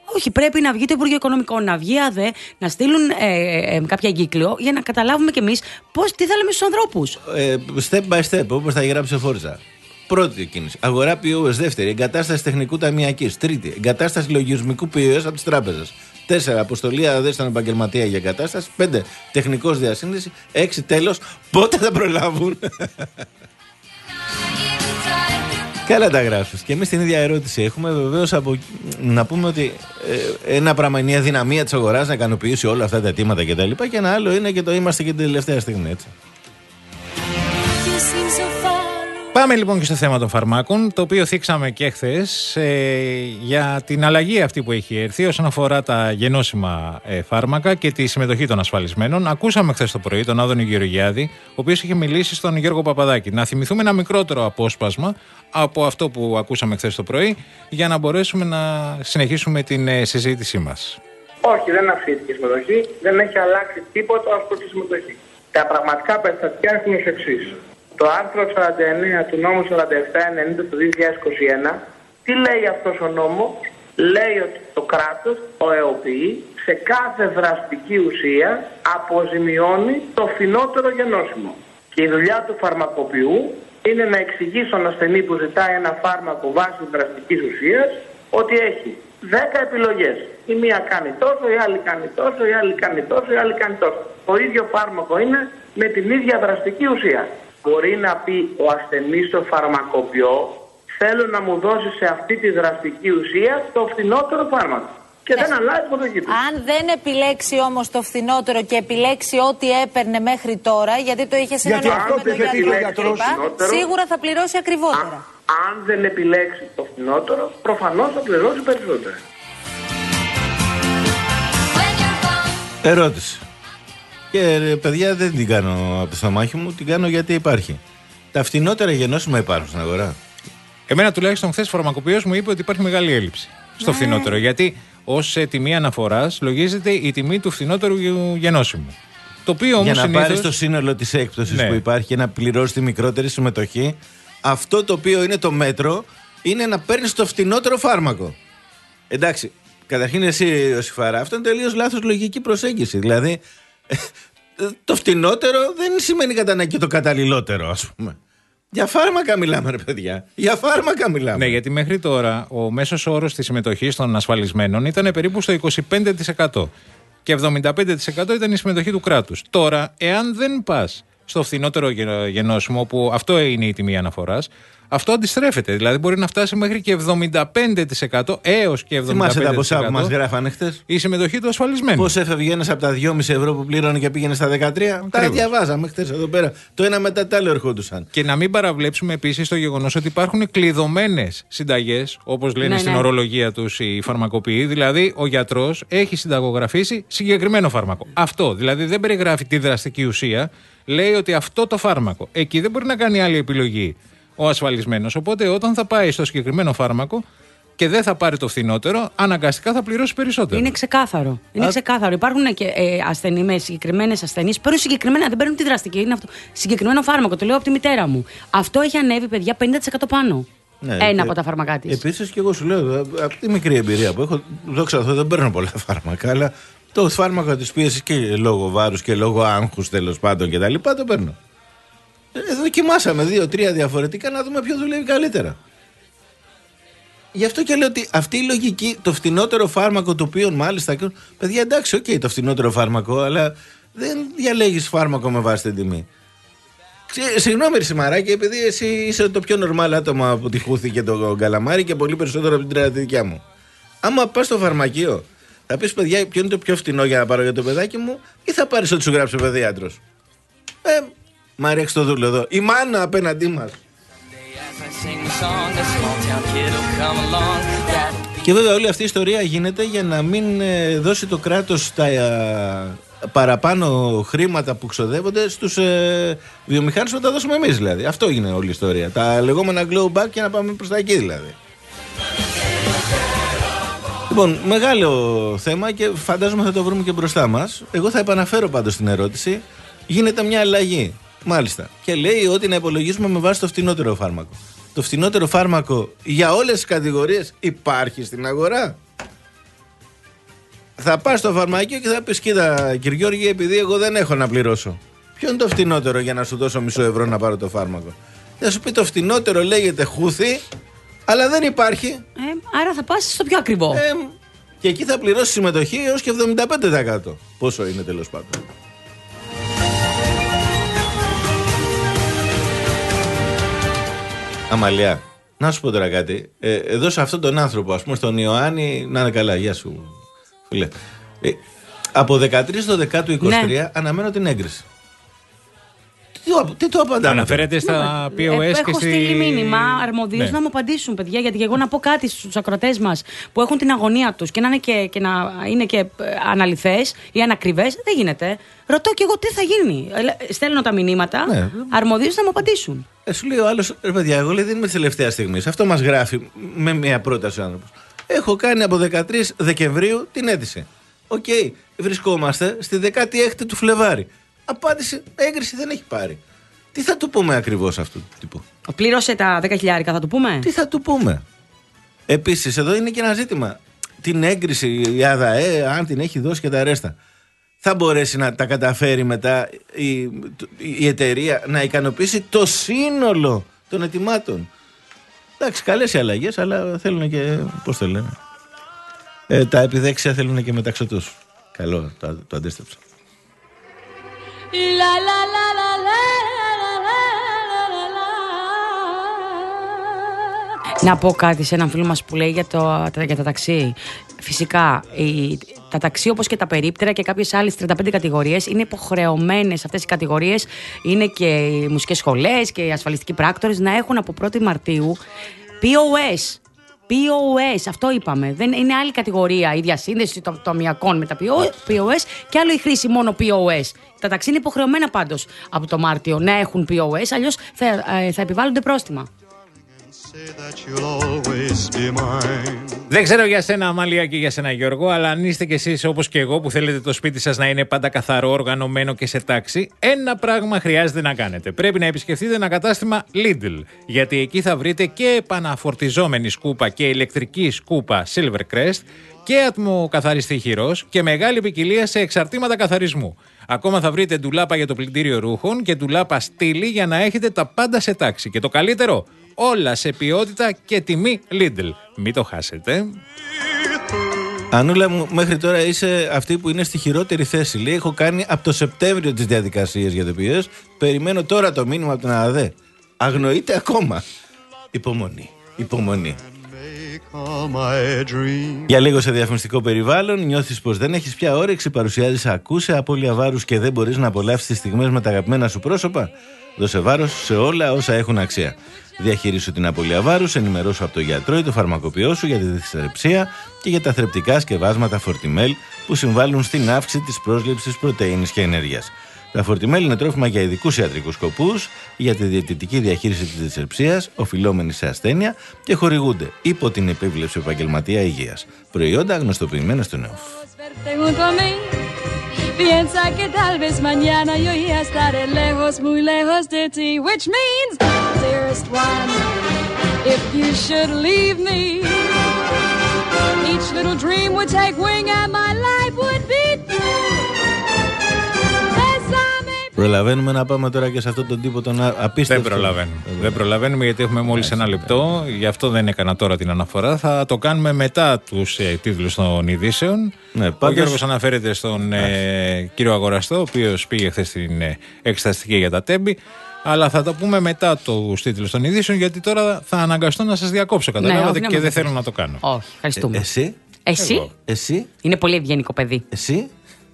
Όχι, πρέπει να βγει το Υπουργείο Οικονομικών, να βγει ΑΔΕ, να στείλουν ε, ε, ε, κάποια εγκύκλιο για να καταλάβουμε κι εμείς πώς, τι θέλουμε στους ανθρώπους. Ε, step by step, όπως θα γράψει ο Φόρτσα. Πρώτη κίνηση. Αγορά πι ο ες. Δεύτερη. Εγκατάσταση τεχνικού ταμιακής. Τρίτη. Εγκατάσταση λογισμικού πι ο ες από τις τράπεζες. Τέσσερα. Αποστολή ΑΔΕ στον επαγγελματία για εγκατάσταση. Πέντε. Τεχνικός διασύνδεση. Έξι. Τέλος. Πότε θα προλάβουν. Καλά τα γράφεις. Και εμείς την ίδια ερώτηση έχουμε. Βεβαίως από... να πούμε ότι ε, ένα πράγμα είναι η αδυναμία της αγοράς να ικανοποιήσει όλα αυτά τα αιτήματα κτλ. Και, και ένα άλλο είναι και το είμαστε και την τελευταία στιγμή, έτσι. Πάμε λοιπόν και στο θέμα των φαρμάκων, το οποίο θίξαμε και χθες ε, για την αλλαγή αυτή που έχει έρθει όσον αφορά τα γενώσιμα ε, φάρμακα και τη συμμετοχή των ασφαλισμένων. Ακούσαμε χθες το πρωί τον Άδωνη Γεωργιάδη, ο οποίος είχε μιλήσει στον Γιώργο Παπαδάκη. Να θυμηθούμε ένα μικρότερο απόσπασμα από αυτό που ακούσαμε χθες το πρωί, για να μπορέσουμε να συνεχίσουμε την ε, συζήτησή μας. Όχι, δεν αυξήθηκε η συμμετοχή, δεν έχει αλλάξει τίποτα ως προς τη συμμετοχή. Τα πραγματικά περιστατικά έχουν ως εξής. Το άρθρο σαράντα εννέα του νόμου σαράντα επτά ενενήντα του δύο χιλιάδες είκοσι ένα, τι λέει αυτός ο νόμος? Λέει ότι το κράτος, ο ΕΟΠΗ, σε κάθε δραστική ουσία αποζημιώνει το φθηνότερο γενώσιμο. Και η δουλειά του φαρμακοποιού είναι να εξηγεί στον ασθενή που ζητάει ένα φάρμακο βάσει δραστικής ουσίας ότι έχει δέκα επιλογές. Η μία κάνει τόσο, η άλλη κάνει τόσο, η άλλη κάνει τόσο, η άλλη κάνει τόσο. Το ίδιο φάρμακο είναι με την ίδια δραστική ουσία. Μπορεί να πει ο ασθενής στο φαρμακοποιό, θέλω να μου δώσει σε αυτή τη δραστική ουσία το φθηνότερο φάρμακο. Και δεν αλλάζει το δοχή του. Αν δεν επιλέξει όμως το φθηνότερο και επιλέξει ό,τι έπαιρνε μέχρι τώρα, γιατί το είχε συνεννοηθεί με τον γιατρό, σίγουρα θα πληρώσει ακριβότερα. Α, αν δεν επιλέξει το φθηνότερο, προφανώς θα πληρώσει περισσότερα. Ερώτηση. Και παιδιά δεν την κάνω από το στομάχι μου, την κάνω γιατί υπάρχει. Τα φτηνότερα γενώσιμα υπάρχουν στην αγορά. Εμένα τουλάχιστον χθες ο φαρμακοποιός μου είπε ότι υπάρχει μεγάλη έλλειψη στο ναι. φθηνότερο. Γιατί ως τιμή αναφοράς λογίζεται η τιμή του φθηνότερου γενώσιμου. Το οποίο όμως για να συνήθως... πάρεις το σύνολο της έκπτωσης ναι. που υπάρχει και να πληρώσεις τη μικρότερη συμμετοχή, αυτό το οποίο είναι το μέτρο είναι να παίρνεις το φτηνότερο φάρμακο. Εντάξει, καταρχήν εσύ Ιωσήφαρα, αυτό είναι τελείως λάθος λογική προσέγγιση. Δηλαδή. Το φτηνότερο δεν σημαίνει κατά ανάγκη το καταλληλότερο, ας πούμε. Για φάρμακα μιλάμε, ρε παιδιά. Για φάρμακα μιλάμε. Ναι, γιατί μέχρι τώρα ο μέσος όρος της συμμετοχής των ασφαλισμένων ήταν περίπου στο είκοσι πέντε τοις εκατό και εβδομήντα πέντε τοις εκατό ήταν η συμμετοχή του κράτους. Τώρα, εάν δεν πας στο φθηνότερο γενώσιμο, που αυτό είναι η τιμή αναφοράς, αυτό αντιστρέφεται. Δηλαδή μπορεί να φτάσει μέχρι και εβδομήντα πέντε τοις εκατό έως και εβδομήντα πέντε τοις εκατό. Θυμάσαι τα ποσά που μας γράφανε χτες? Η συμμετοχή του ασφαλισμένου. Πώς έφευγε ένας από τα δυόμισι ευρώ που πλήρωνε και πήγαινε στα δεκατρία. Ακριβώς. Τα διαβάζαμε χτες εδώ πέρα. Το ένα μετά το άλλο ερχόντουσαν. Και να μην παραβλέψουμε επίσης το γεγονός ότι υπάρχουν κλειδωμένες συνταγές, όπως λένε ναι, στην ναι. ορολογία τους οι φαρμακοποιοί. Δηλαδή ο γιατρός έχει συνταγογραφήσει συγκεκριμένο φάρμακο. Αυτό. Δηλαδή δεν περιγράφει τη δραστική ουσία. Λέει ότι αυτό το φάρμακο. Εκεί δεν μπορεί να κάνει άλλη επιλογή ο ασφαλισμένος. Οπότε όταν θα πάει στο συγκεκριμένο φάρμακο και δεν θα πάρει το φθηνότερο, αναγκαστικά θα πληρώσει περισσότερο. Είναι ξεκάθαρο. Είναι Α... ξεκάθαρο. Υπάρχουν και ε, ασθενείς με συγκεκριμένες ασθενείς. Παίρνουν συγκεκριμένα, δεν παίρνουν τη δραστική. Είναι αυτό. Συγκεκριμένο φάρμακο. Το λέω από τη μητέρα μου. Αυτό έχει ανέβει, παιδιά, πενήντα τοις εκατό πάνω. Ναι, ένα και... από τα φάρμακά της. Επίσης και εγώ σου λέω, από τη μικρή εμπειρία που έχω, δόξα τω Θεώ, δεν παίρνω πολλά φάρμακα, αλλά το φάρμακο της πίεσης και λόγω βάρους και λόγω άγχους τέλος πάντων κτλ. Το παίρνω. Ε, δοκιμάσαμε δύο-τρία διαφορετικά να δούμε ποιο δουλεύει καλύτερα. Γι' αυτό και λέω ότι αυτή η λογική, το φτηνότερο φάρμακο το οποίο μάλιστα. Παιδιά, εντάξει, οκ, okay, το φτηνότερο φάρμακο, αλλά δεν διαλέγεις φάρμακο με βάση την τιμή. Συγγνώμη, Σιμαράκη, επειδή εσύ είσαι το πιο νορμάλ άτομα που τυχούθηκε το καλαμάρι και πολύ περισσότερο από την δικιά μου. Άμα πας στο φαρμακείο, θα πεις, παιδιά, ποιο είναι το πιο φτηνό για να πάρω για το παιδάκι μου, ή θα πάρεις ό,τι σου γράψει ο παιδίατρος? Ε, Μαρία Χρυστοδούλου εδώ. Η μάνα απέναντί μας. Και βέβαια όλη αυτή η ιστορία γίνεται για να μην ε, δώσει το κράτος τα ε, παραπάνω χρήματα που ξοδεύονται στους ε, βιομηχάνους, να τα δώσουμε εμείς δηλαδή. Αυτό είναι όλη η ιστορία. Τα λεγόμενα glow back και να πάμε προς τα εκεί δηλαδή. Λοιπόν, μεγάλο θέμα και φαντάζομαι θα το βρούμε και μπροστά μας. Εγώ θα επαναφέρω πάντως την ερώτηση. Γίνεται μια αλλαγή. Μάλιστα. Και λέει ότι να υπολογίσουμε με βάση το φτηνότερο φάρμακο. Το φτηνότερο φάρμακο για όλες τις κατηγορίες υπάρχει στην αγορά. θα πας στο φαρμακείο και θα πεις: κοίτα, κύριε Γιώργη, επειδή εγώ δεν έχω να πληρώσω. Ποιο είναι το φτηνότερο για να σου δώσω μισό ευρώ να πάρω το φάρμακο? Θα σου πει: το φτηνότερο λέγεται χούθι, αλλά δεν υπάρχει. Ε, άρα θα πας στο πιο ακριβό. Ε, και εκεί θα πληρώσει συμμετοχή έως και εβδομήντα πέντε τοις εκατό. Πόσο είναι τέλος πάντων. Αμαλιά, να σου πω τώρα κάτι. Ε, εδώ σε αυτόν τον άνθρωπο, ας πούμε, στον Ιωάννη, να είναι καλά, γεια σου, φίλε. Ε, από δεκατρείς το δέκατο είκοσι τρία ναι. αναμένω την έγκριση. Τι, τι το απαντάμε? Αναφέρεται στα πι ο ες ε, και έχω στη... στείλει μήνυμα αρμοδίους ναι. να μου απαντήσουν, παιδιά. Γιατί εγώ να πω κάτι στους ακροατές μας που έχουν την αγωνία τους και να είναι και, και, να είναι και αναλυθές ή ανακριβές, δεν γίνεται. Ρωτώ και εγώ τι θα γίνει. Στέλνω τα μηνύματα, ναι. αρμοδίους να μου απαντήσουν. Ε, σου λέει ο άλλος: ρε παιδιά, εγώ λέει, δεν είμαι τη τελευταία στιγμή. Αυτό μας γράφει με μια πρόταση ο άνθρωπος. Έχω κάνει από δεκατρείς Δεκεμβρίου την αίτηση. Οκ, okay, βρισκόμαστε στη δεκαέξι του Φλεβάρη. Απάντηση, έγκριση δεν έχει πάρει. Τι θα του πούμε ακριβώς αυτού του τύπου? Πλήρωσε τα δέκα χιλιάρικα, θα του πούμε. Τι θα του πούμε? Επίσης, εδώ είναι και ένα ζήτημα. Την έγκριση, η ΑΔΑΕ, αν την έχει δώσει και τα ρέστα, θα μπορέσει να τα καταφέρει μετά η, η εταιρεία να ικανοποιήσει το σύνολο των ετοιμάτων? Εντάξει, καλές οι αλλαγές, αλλά θέλουν και, πώς το λένε, ε, τα επιδέξια θέλουν και μεταξωτούς. Καλό, το, το αντίστρεψα. Να πω κάτι σε έναν φίλο μας που λέει για, το, για τα ταξί. Φυσικά, η, τα ταξί όπως και τα περίπτερα και κάποιες άλλες τριάντα πέντε κατηγορίες είναι υποχρεωμένες αυτές οι κατηγορίες. Είναι και οι μουσικές σχολές και οι ασφαλιστικοί πράκτορες να έχουν από πρώτη Μαρτίου πι ο ες. πι ο ες, αυτό είπαμε. Δεν είναι άλλη κατηγορία η διασύνδεση των τομιακών με τα πι ο ες και άλλο η χρήση μόνο πι ο ες. Τα ταξί είναι υποχρεωμένα πάντως από το Μάρτιο να έχουν πι ο ες, αλλιώς θα, θα επιβάλλονται πρόστιμα. Δεν ξέρω για σένα, Αμάλια, και για σένα, Γιώργο, αλλά αν είστε κι εσείς όπως και εγώ που θέλετε το σπίτι σας να είναι πάντα καθαρό, οργανωμένο και σε τάξη, ένα πράγμα χρειάζεται να κάνετε. Πρέπει να επισκεφτείτε ένα κατάστημα Lidl, γιατί εκεί θα βρείτε και επαναφορτιζόμενη σκούπα και ηλεκτρική σκούπα Silvercrest και ατμοκαθαριστή χειρός και μεγάλη ποικιλία σε εξαρτήματα καθαρισμού. Ακόμα θα βρείτε ντουλάπα για το πλυντήριο ρούχων και ντουλάπα στήλη για να έχετε τα πάντα σε τάξη. Και το καλύτερο, όλα σε ποιότητα και τιμή Lidl. Μην το χάσετε. Ανούλα μου, μέχρι τώρα είσαι αυτή που είναι στη χειρότερη θέση. Λέει: έχω κάνει από το Σεπτέμβριο τις διαδικασίες για το πι ο ες. Περιμένω τώρα το μήνυμα από την ΑΔΕ. Αγνοείται ακόμα. Υπομονή. Υπομονή. Για λίγο σε διαφημιστικό περιβάλλον, νιώθεις πως δεν έχεις πια όρεξη, παρουσιάζεις ακούσε, απώλεια βάρους και δεν μπορείς να απολαύσεις τις στιγμές με τα αγαπημένα σου πρόσωπα? Δώσε βάρος σε όλα όσα έχουν αξία. Διαχειρίσου την απώλεια βάρους, ενημερώσου από τον γιατρό ή το φαρμακοποιό σου για τη δυσθρεψία και για τα θρεπτικά σκευάσματα Fortimel που συμβάλλουν στην αύξηση της πρόσληψης πρωτεΐνης και ενέργειας. Τα Fortimel είναι τρόφιμα για ειδικούς ιατρικούς σκοπούς, για τη διαιτητική διαχείριση της δυσθρεψίας, οφειλόμενη σε ασθένεια και χορηγούνται υπό την επίβλεψη επαγγελματία υγείας. Προϊόντα γνωστοποιημένα στο νέο. Piensa que tal vez mañana yo ya estaré lejos, muy lejos de ti, which means, dearest one, if you should leave me, each little dream would take wing and my life would be through. Προλαβαίνουμε να πάμε τώρα και σε αυτόν τον τύπο τον απίστευτο? Δεν προλαβαίνουμε. Δεν προλαβαίνουμε γιατί έχουμε μόλις ένα λεπτό. Γι' αυτό δεν έκανα τώρα την αναφορά. Θα το κάνουμε μετά τους ε, τίτλους των ειδήσεων. Ναι, πάντως... Ο Γιώργος αναφέρεται στον ε, κύριο Αγοραστό, ο οποίος πήγε χθες στην ε, εξεταστική για τα τέμπη. Αλλά θα τα πούμε μετά τους τίτλους των ειδήσεων, γιατί τώρα θα αναγκαστώ να σας διακόψω. Καταλάβατε, ναι, και δεν θέλω να το κάνω. Όχι, ευχαριστούμε. Ε, εσύ. Εσύ. Εσύ. Είναι πολύ ευγενικό παιδί. Εσύ.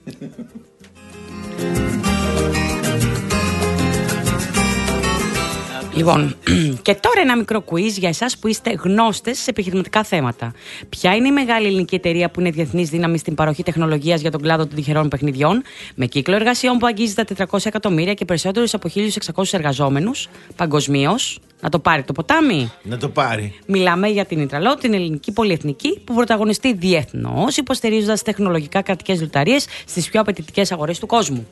Λοιπόν, και τώρα ένα μικρό quiz για εσάς που είστε γνώστες σε επιχειρηματικά θέματα. Ποια είναι η μεγάλη ελληνική εταιρεία που είναι διεθνής δύναμη στην παροχή τεχνολογίας για τον κλάδο των τυχερών παιχνιδιών, με κύκλο εργασιών που αγγίζει τα τετρακόσια εκατομμύρια και περισσότερους από χίλιους εξακόσιους εργαζόμενους παγκοσμίως? Να το πάρει το ποτάμι. Να το πάρει. Μιλάμε για την Ιτραλό, την ελληνική πολυεθνική, που πρωταγωνιστεί διεθνώς, υποστηρίζοντας τεχνολογικά κρατικές λουταρίες στις πιο απαιτητικές αγορές του κόσμου.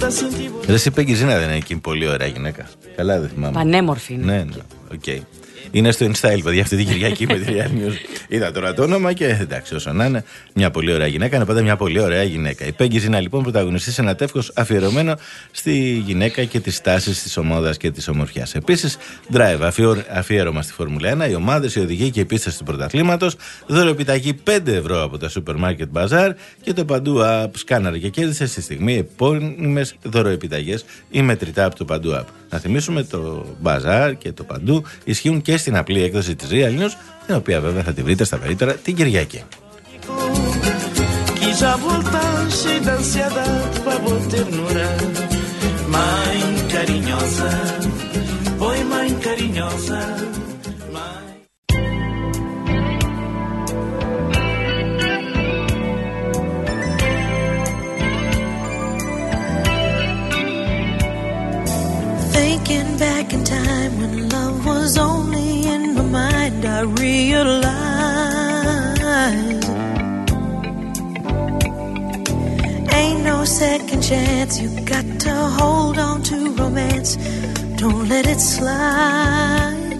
Ρε εσύ Πέγκη Ζήνα δεν είναι εκείνη πολύ ωραία γυναίκα? Καλά δεν θυμάμαι. Πανέμορφη είναι. Ναι, ναι, οκ. Okay. Είναι στο InStyle, παιδιά, αυτή την Κυριακή με τη Real News. Είδα τώρα το όνομα και εντάξει, όσο να είναι, μια πολύ ωραία γυναίκα. Είναι πάντα μια πολύ ωραία γυναίκα. Η Πέγγι Ζήνα, λοιπόν, πρωταγωνιστεί σε ένα τεύχος αφιερωμένο στη γυναίκα και τις τάσεις της ομόδας και της ομορφιάς. Επίσης, drive, αφιέρωμα στη Φόρμουλα ένα, οι ομάδες, οι οδηγοί και οι πίστες του πρωταθλήματος. Δωρεοπιταγή πέντε ευρώ από τα Supermarket Bazaar και το Παντού App. Σκάναρε και κέρδισε στη στιγμή επώνυμες δωρεοπιταγές ή μετρητά από το Παντού App. Να θυμίσουμε, το Bazaar και το Παντού ισχύουν και στην απλή έκδοση της Real News, την οποία βέβαια θα τη βρείτε στα περίπτερα την Κυριακή. Thinking back in time when love was only in my mind, I realized ain't no second chance. You got to hold on to romance, don't let it slide.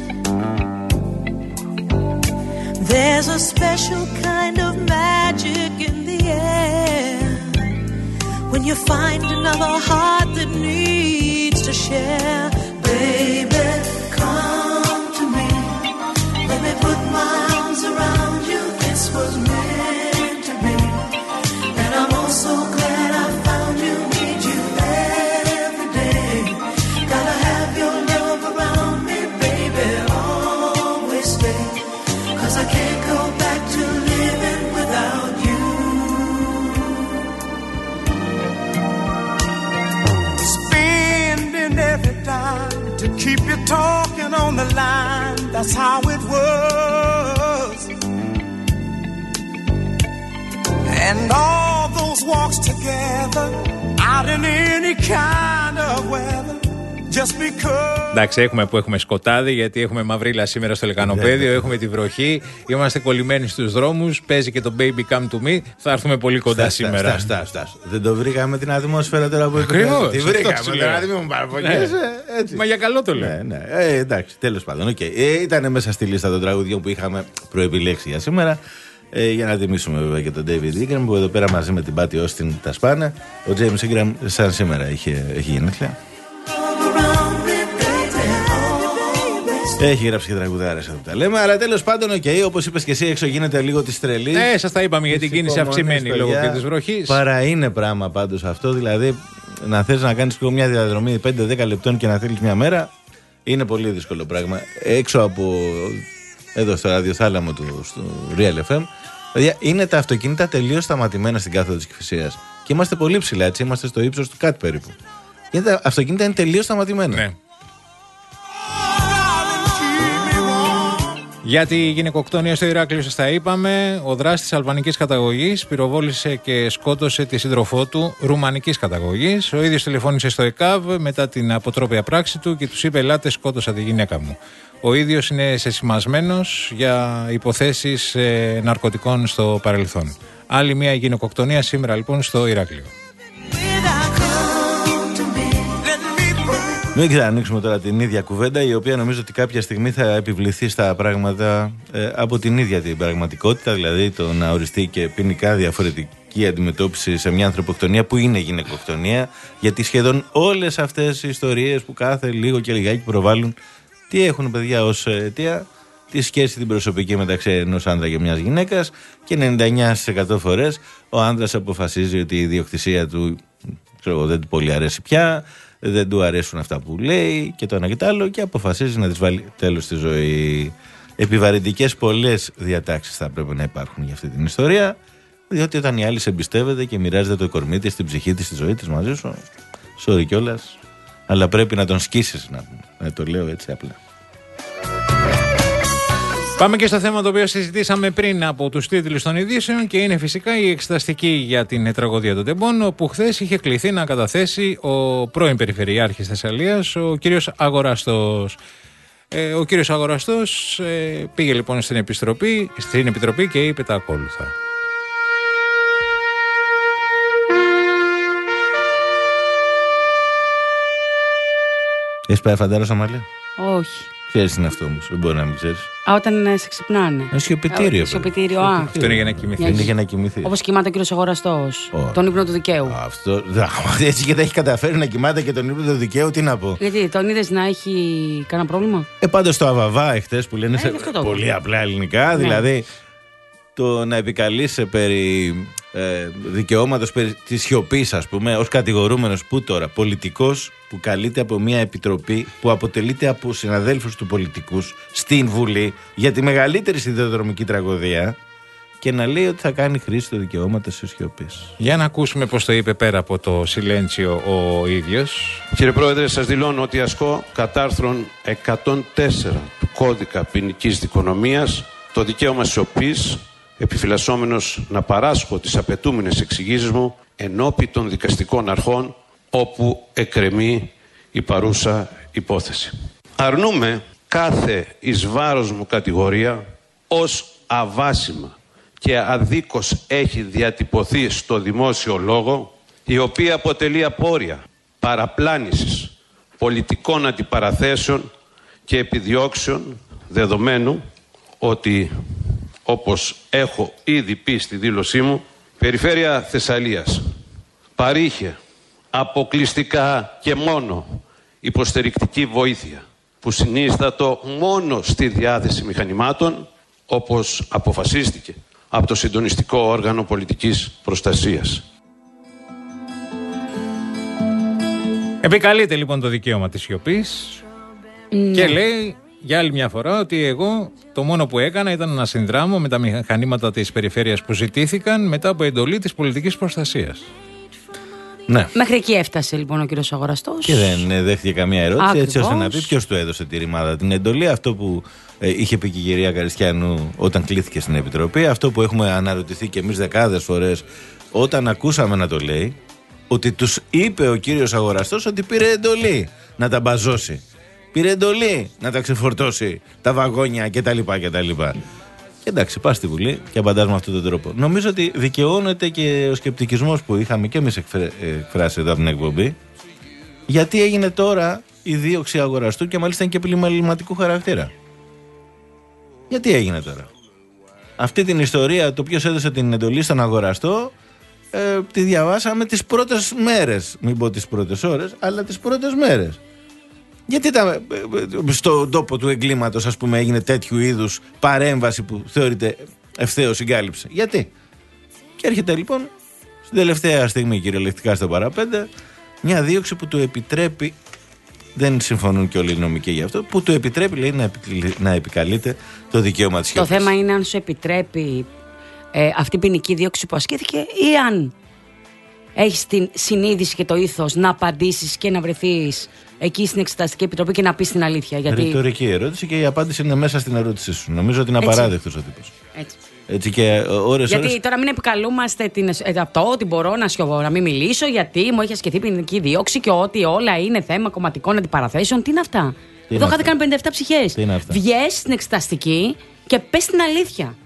There's a special kind of magic in the air when you find another heart that needs to share. Baby, come to me, let me put my arms around you. This was meant to be, and I'm also glad I found you. Need you every day. Gotta have your love around me, baby, always stay. 'Cause I can't go back to living without you. Spending every dime to keep you talking on the line. That's how it was. And all those walks together out in any kind of weather. Εντάξει, έχουμε που έχουμε σκοτάδι, γιατί έχουμε μαυρίλα σήμερα στο Λεκανοπέδιο, έχουμε τη βροχή, είμαστε κολλημένοι στους δρόμους, παίζει και το Baby Come to Me. Θα έρθουμε πολύ κοντά στάς, σήμερα. Στάς, στάς, στάς. Δεν το βρήκαμε την ατμόσφαιρα τώρα που επικρατεί. Τη βρήκαμε τώρα, δεν μου παραπονιέσαι. Μα για καλό το λέω. Ναι, ναι. Ε, εντάξει, τέλος πάντων. Okay. Ε, ήταν μέσα στη λίστα των τραγουδιών που είχαμε προεπιλέξει για σήμερα. Ε, για να τιμήσουμε βέβαια και τον David Ingram που εδώ πέρα μαζί με την Patty Austin τα σπάνε. Ο James Ingram σαν σήμερα έχει, έχει γενέθλια. Έχει γράψει και τραγουδάρες εδώ που τα λέμε. Αλλά τέλος πάντων, οκ, okay, όπως είπες και εσύ, έξω γίνεται λίγο τη τρελή. Ναι, σας τα είπαμε για την κίνηση αυξημένη λόγω και της βροχής. Παρά είναι πράγμα πάντως αυτό. Δηλαδή, να θες να κάνεις μια διαδρομή πέντε με δέκα λεπτών και να θέλεις μια μέρα, είναι πολύ δύσκολο πράγμα. Έξω από εδώ στο ραδιοθάλαμο του στο Real εφ εμ, δηλαδή, είναι τα αυτοκίνητα τελείως σταματημένα στην κάθοδο της Κηφισίας. Και είμαστε πολύ ψηλά, έτσι. Είμαστε στο ύψος του κάτι περίπου. Γιατί τα αυτοκίνητα είναι τελείως σταματημένα. Ναι. Για τη γυναικοκτονία στο Ηράκλειο σας τα είπαμε. Ο δράστης αλβανικής καταγωγής πυροβόλησε και σκότωσε τη σύντροφό του ρουμανικής καταγωγής. Ο ίδιος τηλεφώνησε στο ΕΚΑΒ μετά την αποτρόπαια πράξη του και τους είπε: «Ελάτε, σκότωσα τη γυναίκα μου». Ο ίδιος είναι σεσημασμένος για υποθέσεις ε, ναρκωτικών στο παρελθόν. Άλλη μια γυναικοκτονία σήμερα λοιπόν στο Ηράκλειο. Μην ξανανοίξουμε τώρα την ίδια κουβέντα, η οποία νομίζω ότι κάποια στιγμή θα επιβληθεί στα πράγματα ε, από την ίδια την πραγματικότητα, δηλαδή το να οριστεί και ποινικά διαφορετική αντιμετώπιση σε μια ανθρωποκτονία που είναι γυναικοκτονία, γιατί σχεδόν όλες αυτές οι ιστορίες που κάθε λίγο και λιγάκι προβάλλουν, τι έχουν παιδιά ως αιτία, τη σχέση την προσωπική μεταξύ ενός άντρα και μιας γυναίκας, και ενενήντα εννιά τοις εκατό φορές ο άντρας αποφασίζει ότι η ιδιοκτησία του, ξέρω, δεν του πολύ αρέσει πια, δεν του αρέσουν αυτά που λέει και το ένα και το άλλο, και αποφασίζει να της βάλει τέλος στη ζωή. Επιβαρυντικές πολλές διατάξεις θα πρέπει να υπάρχουν για αυτή την ιστορία, διότι όταν η άλλη σε εμπιστεύεται και μοιράζεται το κορμί της, την ψυχή της, τη ζωή της μαζί σου, sorry κιόλας, αλλά πρέπει να τον σκίσεις, να, να το λέω έτσι απλά. Πάμε και στο θέμα το οποίο συζητήσαμε πριν από τους τίτλους των ειδήσεων, και είναι φυσικά η εξεταστική για την τραγωδία των Τεμπών, όπου χθες είχε κληθεί να καταθέσει ο πρώην Περιφερειάρχης Θεσσαλίας, ο κύριος Αγοραστός. Ε, ο κύριος Αγοραστός ε, πήγε λοιπόν στην, επιστροπή, στην Επιτροπή και είπε τα ακόλουθα. Έχεις πάει φαντάρο στα μαλλιά? Όχι. Ξέρεις τι είναι αυτό όμως, δεν μπορεί να μην ξέρεις. Α, όταν ε, σε ξυπνάνε. Ένα σιωπητήριο. Σιωπητήριο, α. Αυτό είναι για να κοιμηθεί. Είναι για να κοιμηθεί. Όπως κοιμάται ο κύριος Αγοραστός. Oh. Τον ύπνο του δικαίου. Αυτό. Έτσι και τα έχει καταφέρει να κοιμάται και τον ύπνο του δικαίου, τι να πω. Γιατί τον είδες να έχει κανένα πρόβλημα. Ε, πάντως το αβαβά εχθές που λένε ε, σε πολύ απλά ελληνικά, ναι. Δηλαδή το να επικαλείσαι περί ε, δικαιώματος, περί της σιωπής, ας πούμε, ως κατηγορούμενος που τώρα, πολιτικός που καλείται από μια επιτροπή που αποτελείται από συναδέλφους του πολιτικούς στην Βουλή για τη μεγαλύτερη σιδηροδρομική τραγωδία και να λέει ότι θα κάνει χρήση του δικαιώματος της σιωπής. Για να ακούσουμε πώς το είπε πέρα από το σιλέντσιο ο ίδιος. Κύριε Πρόεδρε, σας δηλώνω ότι ασκώ κατά άρθρον εκατόν τέσσερα του Κώδικα Ποινικής Δικονομίας το δικαίωμα σιωπής, επιφυλασσόμενος να παράσχω τις απαιτούμενες εξηγήσεις μου ενώπι των δικαστικών αρχών όπου εκκρεμεί η παρούσα υπόθεση. Αρνούμε κάθε εις βάρος μου κατηγορία ως αβάσιμα και αδίκως έχει διατυπωθεί στο δημόσιο λόγο, η οποία αποτελεί απόρρια παραπλάνησης πολιτικών αντιπαραθέσεων και επιδιώξεων, δεδομένου ότι, όπως έχω ήδη πει στη δήλωσή μου, η Περιφέρεια Θεσσαλίας παρήχε αποκλειστικά και μόνο υποστηρικτική βοήθεια που συνίστατο μόνο στη διάθεση μηχανημάτων, όπως αποφασίστηκε από το Συντονιστικό Όργανο Πολιτικής Προστασίας. Επικαλείται λοιπόν το δικαίωμα της σιωπής mm. και λέει για άλλη μια φορά ότι εγώ το μόνο που έκανα ήταν να συνδράμω με τα μηχανήματα της περιφέρειας που ζητήθηκαν μετά από εντολή της πολιτικής προστασίας. Ναι. Μέχρι εκεί έφτασε λοιπόν ο κύριος Αγοραστός. Και δεν δέχτηκε καμία ερώτηση. Ακριβώς. Έτσι ώστε να πει ποιος του έδωσε τη ρημάδα, την εντολή. Αυτό που ε, είχε πει και η κυρία Καριστιανού όταν κλήθηκε στην Επιτροπή. Αυτό που έχουμε αναρωτηθεί και εμείς δεκάδες φορές όταν ακούσαμε να το λέει. Ότι τους είπε ο κύριος Αγοραστός ότι πήρε εντολή να τα μπαζώσει. Πήρε εντολή να τα ξεφορτώσει τα βαγόνια κτλ. κτλ. Και εντάξει, πας στη Βουλή και απαντάς με αυτόν τον τρόπο. Νομίζω ότι δικαιώνεται και ο σκεπτικισμός που είχαμε και εμείς εκφράσει εδώ από την εκπομπή. Γιατί έγινε τώρα η δίωξη Αγοραστού και μάλιστα και επιληματικού χαρακτήρα. Γιατί έγινε τώρα. Αυτή την ιστορία, το ποιος έδωσε την εντολή στον Αγοραστό, ε, τη διαβάσαμε τις πρώτες μέρες. Μην πω τις πρώτες ώρες, αλλά τις πρώτες μέρες. Γιατί τα, στον τόπο του εγκλήματος, ας πούμε, έγινε τέτοιου είδους παρέμβαση που θεωρείται ευθέως συγκάλυψη. Γιατί. Και έρχεται λοιπόν στην τελευταία στιγμή, κυριολεκτικά στο παραπέντε, μια δίωξη που του επιτρέπει, δεν συμφωνούν και όλοι οι νομικοί γι' αυτό, που του επιτρέπει, λέει, να, επι, να επικαλείται το δικαίωμα της σιωπής. Το θέμα είναι αν σου επιτρέπει ε, αυτή η ποινική δίωξη που ασκήθηκε ή αν έχεις την συνείδηση και το ήθος να απαντήσεις και να βρεθείς εκεί στην Εξεταστική Επιτροπή και να πεις την αλήθεια. Γιατί... Ρητορική ερώτηση και η απάντηση είναι μέσα στην ερώτησή σου. Νομίζω ότι είναι απαράδεκτος ο τύπος. Έτσι. Έτσι και ώρες, γιατί ώρες... τώρα μην επικαλούμαστε την, αυτό ότι μπορώ να, σιωπώ, να μην μιλήσω γιατί μου έχει ασκηθεί ποινική δίωξη και ότι όλα είναι θέμα κομματικών αντιπαραθέσεων. Τι είναι αυτά. Τι Εδώ είχατε κάνει πενήντα επτά ψυχές. Βγες στην Εξεταστική και πες την αλήθεια.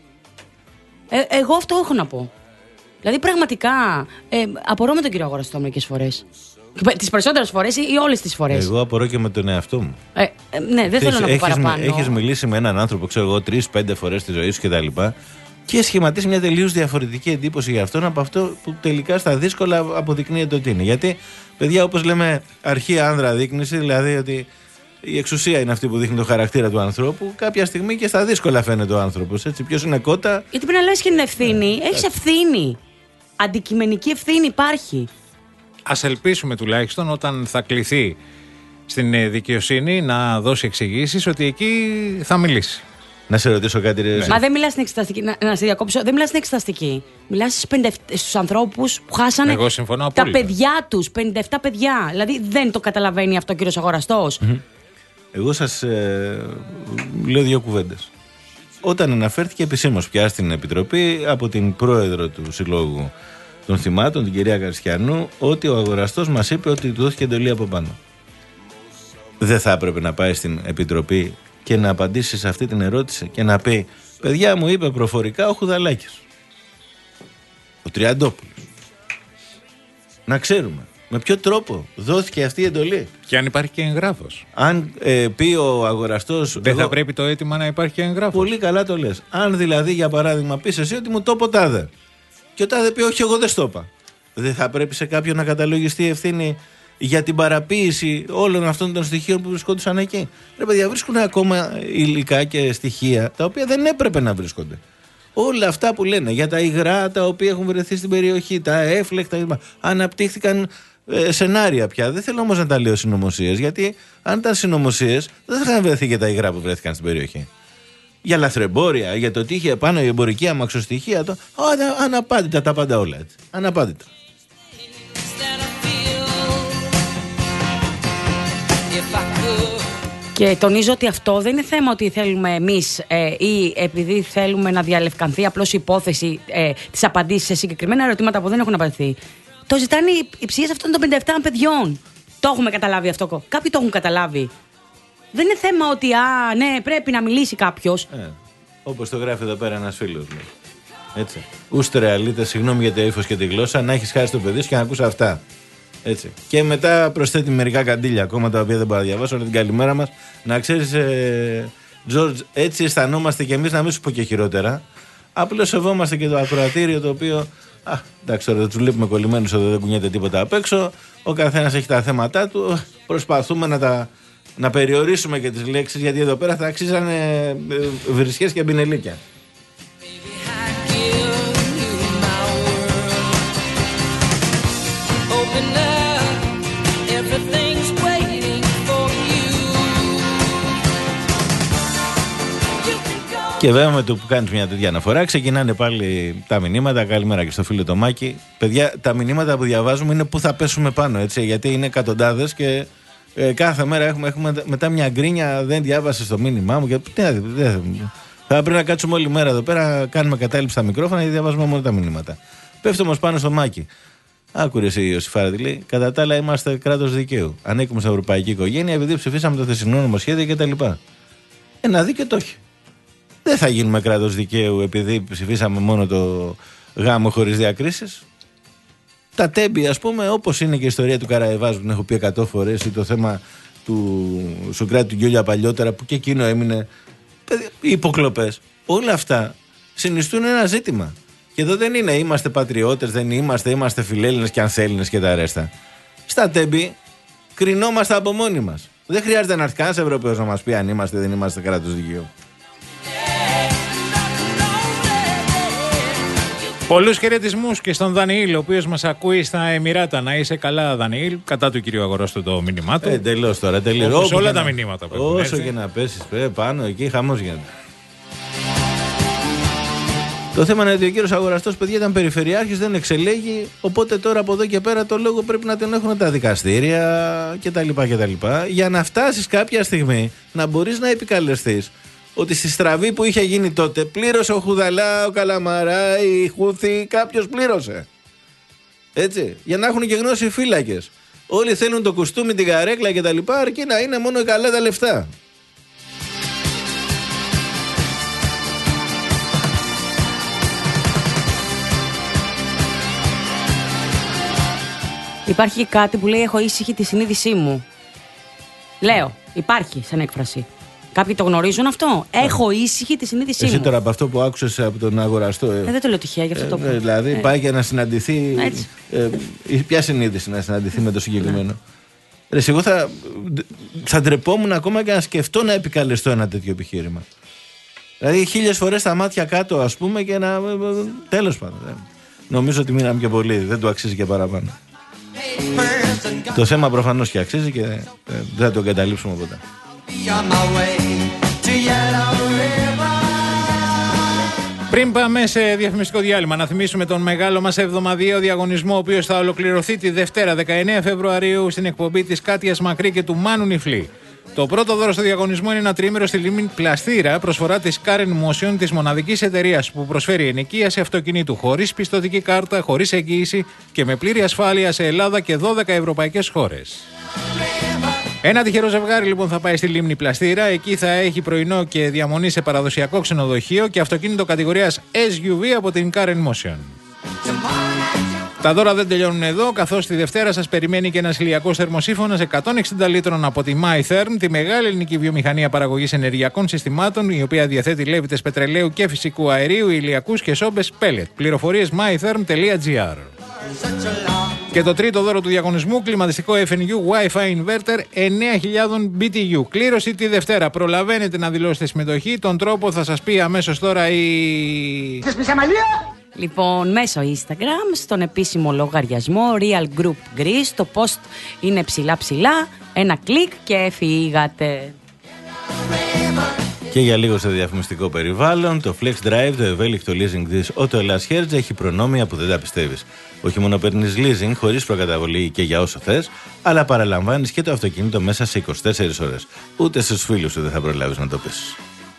Ε, εγώ αυτό έχω να πω. Δηλαδή πραγματικά ε, απορώ με τον κύριο Αγοραστό μερικές φορές. Τις περισσότερες φορές ή όλες τις φορές. Εγώ απορώ και με τον εαυτό μου. Ε, ε, ναι, δεν θέλω να πω παραπάνω. Έχεις μιλήσει με έναν άνθρωπο, ξέρω εγώ, τρεις-πέντε φορές στη ζωή σου κτλ. Και, και σχηματίσει μια τελείως διαφορετική εντύπωση για αυτόν από αυτό που τελικά στα δύσκολα αποδεικνύεται ότι είναι. Γιατί, παιδιά, όπως λέμε, αρχή άνδρα δείκνυση, δηλαδή ότι η εξουσία είναι αυτή που δείχνει το χαρακτήρα του ανθρώπου. Κάποια στιγμή και στα δύσκολα φαίνεται ο άνθρωπος. Ποιος είναι κότα. Γιατί πρέπει να λες και την ευθύνη. Ε, έχεις ευθύνη. Αντικειμενική ευθύνη υπάρχει. Ας ελπίσουμε τουλάχιστον όταν θα κληθεί στην δικαιοσύνη να δώσει εξηγήσεις ότι εκεί θα μιλήσει. Να σε ρωτήσω κάτι, ρε. Ναι. Μα δεν μιλάς στην εξεταστική. Να, να σε διακόψω. Δεν μιλάς στην εξεταστική. Μιλάς στους ανθρώπους που χάσανε Εγώ συμφωνώ τα απόλυτα. παιδιά τους. πενήντα επτά παιδιά. Δηλαδή δεν το καταλαβαίνει αυτό ο κύριος Αγοραστός. Mm-hmm. Εγώ σας ε, λέω δύο κουβέντες. Όταν αναφέρθηκε επισήμως πια στην Επιτροπή από την πρόεδρο του Συλλόγου των Θυμάτων, την κυρία Καριστιανού, ότι ο Αγοραστός μας είπε ότι του δόθηκε εντολή από πάνω. Δεν θα έπρεπε να πάει στην Επιτροπή και να απαντήσει σε αυτή την ερώτηση και να πει, παιδιά, μου είπε προφορικά ο Χουδαλάκης, ο Τριαντόπουλος. Να ξέρουμε Με ποιο τρόπο δόθηκε αυτή η εντολή? Και αν υπάρχει και εγγράφος. Αν ε, πει ο αγοραστός. Δεν εγώ... θα πρέπει το αίτημα να υπάρχει και εγγράφος. Πολύ καλά το λες. Αν δηλαδή για παράδειγμα πεις εσύ ότι μου το πω τάδε, και ο τάδε πει όχι, εγώ δεν στο είπα, δεν θα πρέπει σε κάποιον να καταλογιστεί η ευθύνη για την παραποίηση όλων αυτών των στοιχείων που βρισκόντουσαν εκεί? Ρε παιδιά, βρίσκουν ακόμα υλικά και στοιχεία τα οποία δεν έπρεπε να βρίσκονται. Όλα αυτά που λένε για τα υγρά τα οποία έχουν βρεθεί στην περιοχή, τα έφλεκτα, αναπτύχθηκαν ε, σενάρια πια. Δεν θέλω όμως να τα λέω συνωμοσίες, γιατί αν ήταν συνωμοσίες δεν θα είχαν βρεθεί και τα υγρά που βρέθηκαν στην περιοχή. Για λαθρεμπόρια, για το τι είχε πάνω η εμπορική αμαξοστοιχεία, το, ανα, αναπάντητα τα πάντα όλα έτσι. Αναπάντητα. Και τονίζω ότι αυτό δεν είναι θέμα ότι θέλουμε εμείς ε, ή επειδή θέλουμε να διαλευκανθεί απλώς η υπόθεση ε, της απαντήσης σε συγκεκριμένα ερωτήματα που δεν έχουν απαντηθεί. Το ζητάνε οι ψυχές αυτών των πενήντα επτά παιδιών. Το έχουμε καταλάβει αυτό. Κάποιοι το έχουν καταλάβει. Δεν είναι θέμα ότι α, ναι, πρέπει να μιλήσει κάποιος. Ε, όπως το γράφει εδώ πέρα ένας φίλος. Λέει. Έτσι. Ούστε αλείτε, συγγνώμη για το ίφος και τη γλώσσα, να έχεις χάσει το παιδί σου και να ακούσει αυτά. Έτσι. Και μετά προσθέτει μερικά καντήλια ακόμα τα οποία δεν μπορώ να διαβάσω. Αλλά την καλημέρα μας. Να ξέρεις, ε, George, έτσι αισθανόμαστε κι εμείς, να μην σου πω και χειρότερα. Απλώς σεβόμαστε και το ακροατήριο το οποίο. Α, εντάξει, τώρα τους βλέπουμε κολλημένους εδώ, δεν κουνιέται τίποτα απ' έξω. Ο καθένας έχει τα θέματα του. Προσπαθούμε να, τα, να περιορίσουμε και τις λέξεις, γιατί εδώ πέρα θα αξίζανε βρισιές και μπινελίκια. Και βέβαια με το που κάνεις μια τέτοια αναφορά ξεκινάνε πάλι τα μηνύματα. Καλημέρα και στο φίλο το Μάκη. Παιδιά, τα μηνύματα που διαβάζουμε είναι που θα πέσουμε πάνω, έτσι, γιατί είναι εκατοντάδες και ε, κάθε μέρα έχουμε, έχουμε μετά μια γκρίνια. Δεν διάβασε το μήνυμά μου. Και, τι, δε, θα πρέπει να κάτσουμε όλη μέρα εδώ πέρα, κάνουμε κατάληψη στα μικρόφωνα και διαβάζουμε μόνο τα μηνύματα. Πέφτω όμως πάνω στο Μάκη. Άκουρε εσύ, Ιωσήφαρη, λέει. Κατά τα άλλα, είμαστε κράτος δικαίου. Ανήκουμε στην ευρωπαϊκή οικογένεια επειδή ψηφίσαμε το θεσινό νομοσχέδιο κτλ. Ένα δίκαιο το έχει. Δεν θα γίνουμε κράτος δικαίου επειδή ψηφίσαμε μόνο το γάμο χωρίς διακρίσεις. Τα τέμπη, ας πούμε, όπως είναι και η ιστορία του Καραϊβάζ που την έχω πει εκατό φορές, ή το θέμα του Σοκράτη του Γκιόλια παλιότερα που και εκείνο έμεινε. Οι υποκλοπές. Όλα αυτά συνιστούν ένα ζήτημα. Και εδώ δεν είναι είμαστε πατριώτες, δεν είμαστε, είμαστε φιλέλληνες και ανθέλληνες και τα ρέστα. Στα τέμπη κρινόμαστε από μόνοι μας. Δεν χρειάζεται να έρθει κανένας Ευρωπαίος να μας πει αν είμαστε δεν είμαστε κράτος δικαίου. Πολλούς χαιρετισμούς και στον Δανιήλ, ο οποίος μας ακούει στα Εμιράτα. Να είσαι καλά, Δανιήλ, κατά του κυρίου Αγοράστου το μήνυμά του. Ε, τελώς τώρα, τελείως. Όπως όλα τα μηνύματα που έχουν όσο έρθει. και να πέσεις πάνω εκεί, χαμός γίνεται. Το θέμα είναι ότι ο κύριος Αγοραστός, παιδιά, ήταν περιφερειάρχης, δεν εξελέγει. Οπότε τώρα από εδώ και πέρα το λόγο πρέπει να τον έχουν τα δικαστήρια κτλ. κτλ. Για να φτάσεις κάποια στιγμή να μπορείς να επικαλεστείς ότι στη στραβή που είχε γίνει τότε πλήρωσε ο Χουδαλά, ο Καλαμαρά, η Χούθη, κάποιος πλήρωσε. Έτσι. Για να έχουν και γνώση οι φύλακες. Όλοι θέλουν το κουστούμι, την καρέκλα κτλ. Αρκεί να είναι μόνο καλά τα λεφτά. Υπάρχει κάτι που λέει έχω ήσυχη τη συνείδησή μου. Λέω, υπάρχει σαν έκφραση. Κάποιοι το γνωρίζουν αυτό. Έχω ήσυχη τη συνείδησή Εσύ μου. τώρα από αυτό που άκουσες από τον Αγοραστό. Ε, ε, δεν το λέω τυχαία, γι' αυτό ε, το πω. Ε, δηλαδή ε. πάει για να συναντηθεί. Ε, ε, ποια συνείδηση να συναντηθεί με το συγκεκριμένο. Ρε, εγώ θα, θα ντρεπόμουν ακόμα και να σκεφτώ να επικαλεστώ ένα τέτοιο επιχείρημα. Δηλαδή χίλιες φορές τα μάτια κάτω, ας πούμε, και να. Τέλος πάντων. Ε. Νομίζω ότι μείναμε και πολύ. Δεν του αξίζει και παραπάνω. Το θέμα προφανώς και αξίζει και ε, δεν θα το εγκαταλείψουμε ποτέ. Πριν πάμε σε διαφημιστικό διάλειμμα, να θυμίσουμε τον μεγάλο μας εβδομαδιαίο διαγωνισμό, ο οποίος θα ολοκληρωθεί τη Δευτέρα δεκαεννέα Φεβρουαρίου στην εκπομπή της Κάτιας Μακρύ και του Μάνου Νιφλή. Το πρώτο δώρο στο διαγωνισμό είναι ένα τρίμηνο στη λίμνη Πλαστήρα, προσφορά της Karen Motion, της μοναδικής εταιρείας που προσφέρει ενοικίαση αυτοκινήτου χωρίς πιστωτική κάρτα, χωρίς εγγύηση και με πλήρη ασφάλεια σε Ελλάδα και δώδεκα ευρωπαϊκές χώρες. Ένα τυχερό ζευγάρι λοιπόν θα πάει στη λίμνη Πλαστήρα. Εκεί θα έχει πρωινό και διαμονή σε παραδοσιακό ξενοδοχείο και αυτοκίνητο κατηγορίας ες γιου βι από την Karen Motion. Τα δώρα δεν τελειώνουν εδώ, καθώς τη Δευτέρα σας περιμένει και ένας ηλιακός θερμοσύφωνας εκατόν εξήντα λίτρων από τη MyTherm, τη μεγάλη ελληνική βιομηχανία παραγωγής ενεργειακών συστημάτων, η οποία διαθέτει λέβητες πετρελαίου και φυσικού αερίου, ηλιακούς και σόμπες pellet. Πληροφορίες mytherm τελεία gr. Και το τρίτο δώρο του διαγωνισμού, κλιματιστικό εφ εν γιου Wi-Fi Inverter εννέα χιλιάδες μπι τι γιου. Κλήρωση τη Δευτέρα. Προλαβαίνετε να δηλώσετε συμμετοχή. Τον τρόπο θα σας πει αμέσως τώρα η... Λοιπόν, μέσω Instagram, στον επίσημο λογαριασμό Real Group Greece, το post είναι ψηλά ψηλά, ένα κλικ και φύγατε. Και για λίγο στο διαφημιστικό περιβάλλον, το Flex Drive, το ευέλικτο leasing της Auto Hellas Hertz, έχει προνόμια που δεν τα πιστεύεις. Όχι μόνο παίρνεις leasing χωρίς προκαταβολή και για όσο θες, αλλά παραλαμβάνεις και το αυτοκίνητο μέσα σε είκοσι τέσσερις ώρες. Ούτε στους φίλους σου δεν θα προλάβεις να το πεις.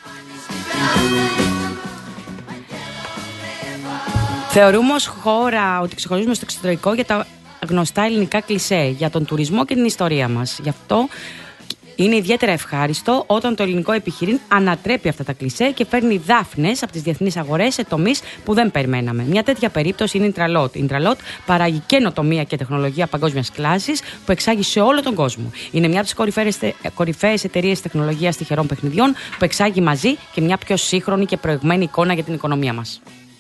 Θεωρούμε ως χώρα ότι ξεχωρίζουμε στο εξωτερικό για τα γνωστά ελληνικά κλισέ, για τον τουρισμό και την ιστορία μας. Γι' αυτό είναι ιδιαίτερα ευχάριστο όταν το ελληνικό επιχειρήν ανατρέπει αυτά τα κλισέ και φέρνει δάφνες από τις διεθνείς αγορές σε τομείς που δεν περιμέναμε. Μια τέτοια περίπτωση είναι η Intralot. Η Intralot παράγει καινοτομία και τεχνολογία παγκόσμιας κλάσης που εξάγει σε όλο τον κόσμο. Είναι μια από τις κορυφαίες εταιρείες τεχνολογίας τυχερών παιχνιδιών που εξάγει μαζί και μια πιο σύγχρονη και προηγμένη εικόνα για την οικονομία μας.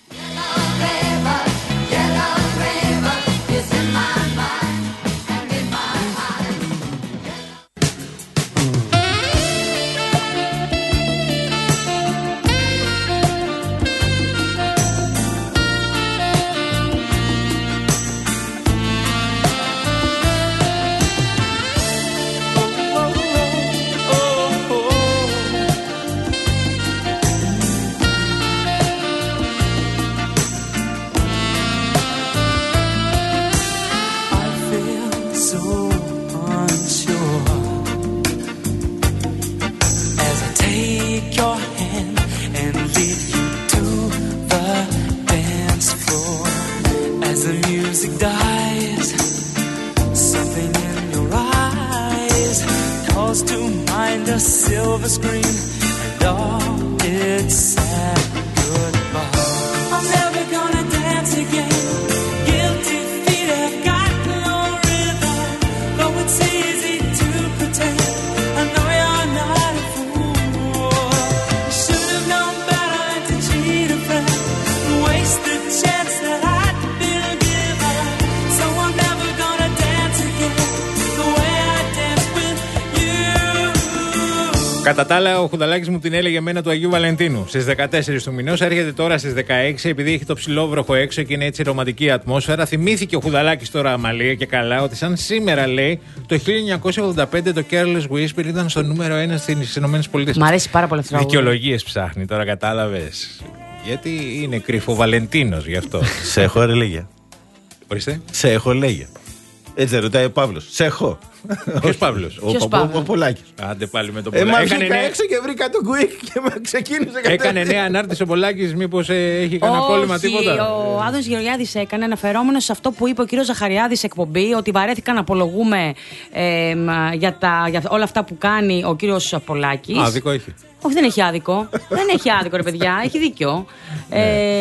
Κατά τα άλλα, ο Χουδαλάκης μου την έλεγε εμένα του Αγίου Βαλεντίνου. Στις δεκατέσσερις του μηνός, έρχεται τώρα στις δεκαέξι, επειδή έχει το ψηλόβροχο έξω και είναι έτσι ρομαντική ατμόσφαιρα. Θυμήθηκε ο Χουδαλάκης τώρα, αμαλία και καλά, ότι σαν σήμερα λέει το χίλια εννιακόσια ογδόντα πέντε το Careless Whisper ήταν στο νούμερο ένα στις ΗΠΑ. Μ' αρέσει πάρα πολύ αυτό. Δικαιολογίες ψάχνει τώρα, κατάλαβες. Γιατί είναι κρυφό Βαλεντίνος γι' αυτό. Σε έχω, ρε λέγια. Ορίστε. Σε έχω, λέγια. Έτσι δεν ρωτάει ο Παύλος. Σε έχω. Ποιος Παύλος? Ο Πολάκης. Άντε πάλι με τον Πολάκη. Πολάκη. Ε, μα έξω και βρήκα τον Quick και με ξεκίνησε κατευθείαν. Έκανε νέα ανάρτηση ο Πολάκης, μήπως ε, έχει κανένα κόλλημα τίποτα? Ο Άδωνης Γεωργιάδης έκανε, αναφερόμενος σε αυτό που είπε ο κύριος Ζαχαριάδης σε εκπομπή, ότι βαρέθηκα να απολογούμε ε, για, τα, για όλα αυτά που κάνει ο κύριος Πολάκης. Άδικο έχει. Όχι, δεν έχει άδικο. Δεν έχει άδικο, ρε παιδιά. Έχει δίκιο. Ναι.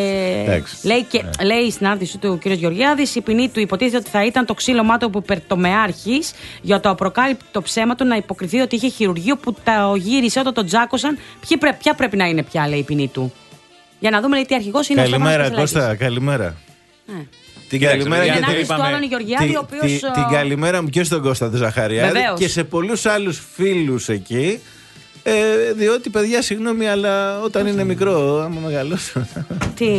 Ε, λέει, και, ναι. λέει στην άρτηση του κ. Γεωργιάδης, η ποινή του υποτίθεται ότι θα ήταν το ξύλωμά του που υπερτομεάρχης για το απροκάλυπτο ψέμα του να υποκριθεί ότι είχε χειρουργείο που τα γύρισε όταν τον τζάκωσαν. Ποια, πρέ, ποια πρέπει να είναι πια, λέει, η ποινή του. Για να δούμε, λέει, τι αρχηγός είναι. Καλημέρα, Κώστα, καλημέρα. Ναι. Την καλημέρα και την την, οποίος, την, την καλημέρα μου και στον Κώστα του Ζαχαριάδη. Βεβαίως. Και σε πολλούς άλλους φίλους εκεί. Ε, διότι, παιδιά, συγγνώμη, αλλά όταν είναι μικρό, άμα μεγαλώσω. Τι.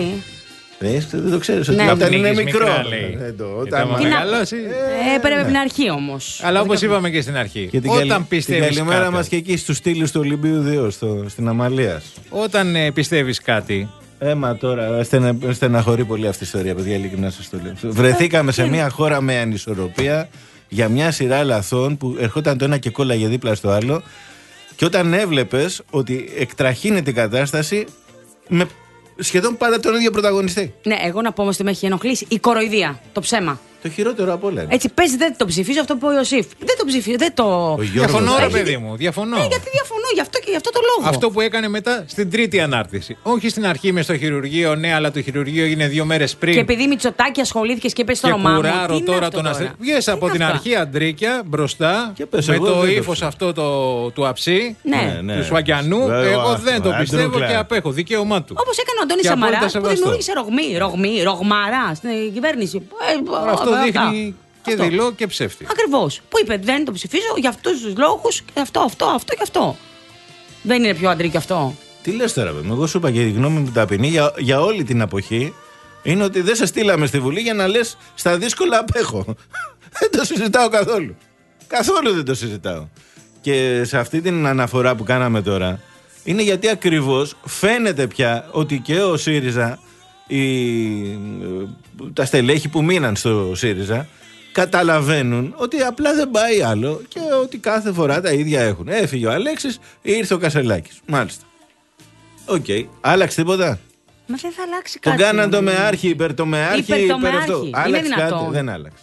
Δεν το ξέρεις ότι ναι, όταν είναι μικρό. Όταν μεγαλώσει. Ε, πρέπει από την αρχή όμως. Αλλά όπως είπαμε και στην αρχή. Και την όταν πιστεύεις. Την καλημέρα μας και εκεί στους στήλους του Ολυμπίου δύο, στην Αμαλίας. Όταν πιστεύεις κάτι. Έμα τώρα, στενα, στεναχωρεί πολύ αυτή η ιστορία, παιδιά, ειλικρινά σας το λέω. Βρεθήκαμε σε μια χώρα με ανισορροπία για μια σειρά λαθών που ερχόταν το ένα και κόλλαγε δίπλα στο άλλο. Και όταν έβλεπες ότι εκτραχύνεται η κατάσταση με σχεδόν πάντα τον ίδιο πρωταγωνιστή. Ναι, εγώ να πω όμως ότι με έχει ενοχλήσει η κοροϊδία, το ψέμα. Το χειρότερο από όλα. Έτσι, πες δεν το ψηφίζω, αυτό που είπε ο Ιωσήφ. Δεν το ψηφίζω, δεν το. Διαφωνώ, ρε παιδί μου, διαφωνώ. Ε, γιατί διαφωνώ, γι' αυτό και γι' αυτό το λόγο. Αυτό που έκανε μετά στην τρίτη ανάρτηση. Όχι στην αρχή με στο χειρουργείο, ναι, αλλά το χειρουργείο είναι δύο μέρες πριν. Και επειδή Μητσοτάκη ασχολήθηκε και είπε στο όνομά μου. Και κουράρω τώρα τον αστέρι. Βγες από την αρχή αντρίκια μπροστά με το ύφος αυτό του αψί, του Σουαγκιανού. Εγώ δεν το πιστεύω και απέχω. Δικαίωμά του. Όπως έκανε ο Αντώνης Σαμαράς που δημιούργησε ρογμή, ρογμή, ρογμαρά στην κυβέρνηση. Αυτό δείχνει και δειλό και ψεύτη. Ακριβώς. Που είπε δεν το ψηφίζω για αυτούς τους λόγους και αυτό, αυτό, αυτό και αυτό. Δεν είναι πιο αντρίκιο αυτό. Τι λες τώρα, παιδί μου, εγώ σου είπα και η γνώμη μου ταπεινή για, για όλη την αποχή είναι ότι δεν σε στείλαμε στη Βουλή για να λες στα δύσκολα απέχω. Δεν το συζητάω καθόλου. Καθόλου δεν το συζητάω. Και σε αυτή την αναφορά που κάναμε τώρα είναι γιατί ακριβώς φαίνεται πια ότι και ο ΣΥΡΙΖΑ, οι, τα στελέχη που μείναν στο ΣΥΡΙΖΑ καταλαβαίνουν ότι απλά δεν πάει άλλο και ότι κάθε φορά τα ίδια έχουν. Έφυγε ο Αλέξης, ήρθε ο Κασελάκης. Μάλιστα. Οκ. Okay. Άλλαξε τίποτα? Μα δεν θα αλλάξει κάτι. Τον κάναν το με άρχη, υπερ το με άρχη, υπερ, το υπερ αυτό. Άλλαξε κάτι? Δεν άλλαξε.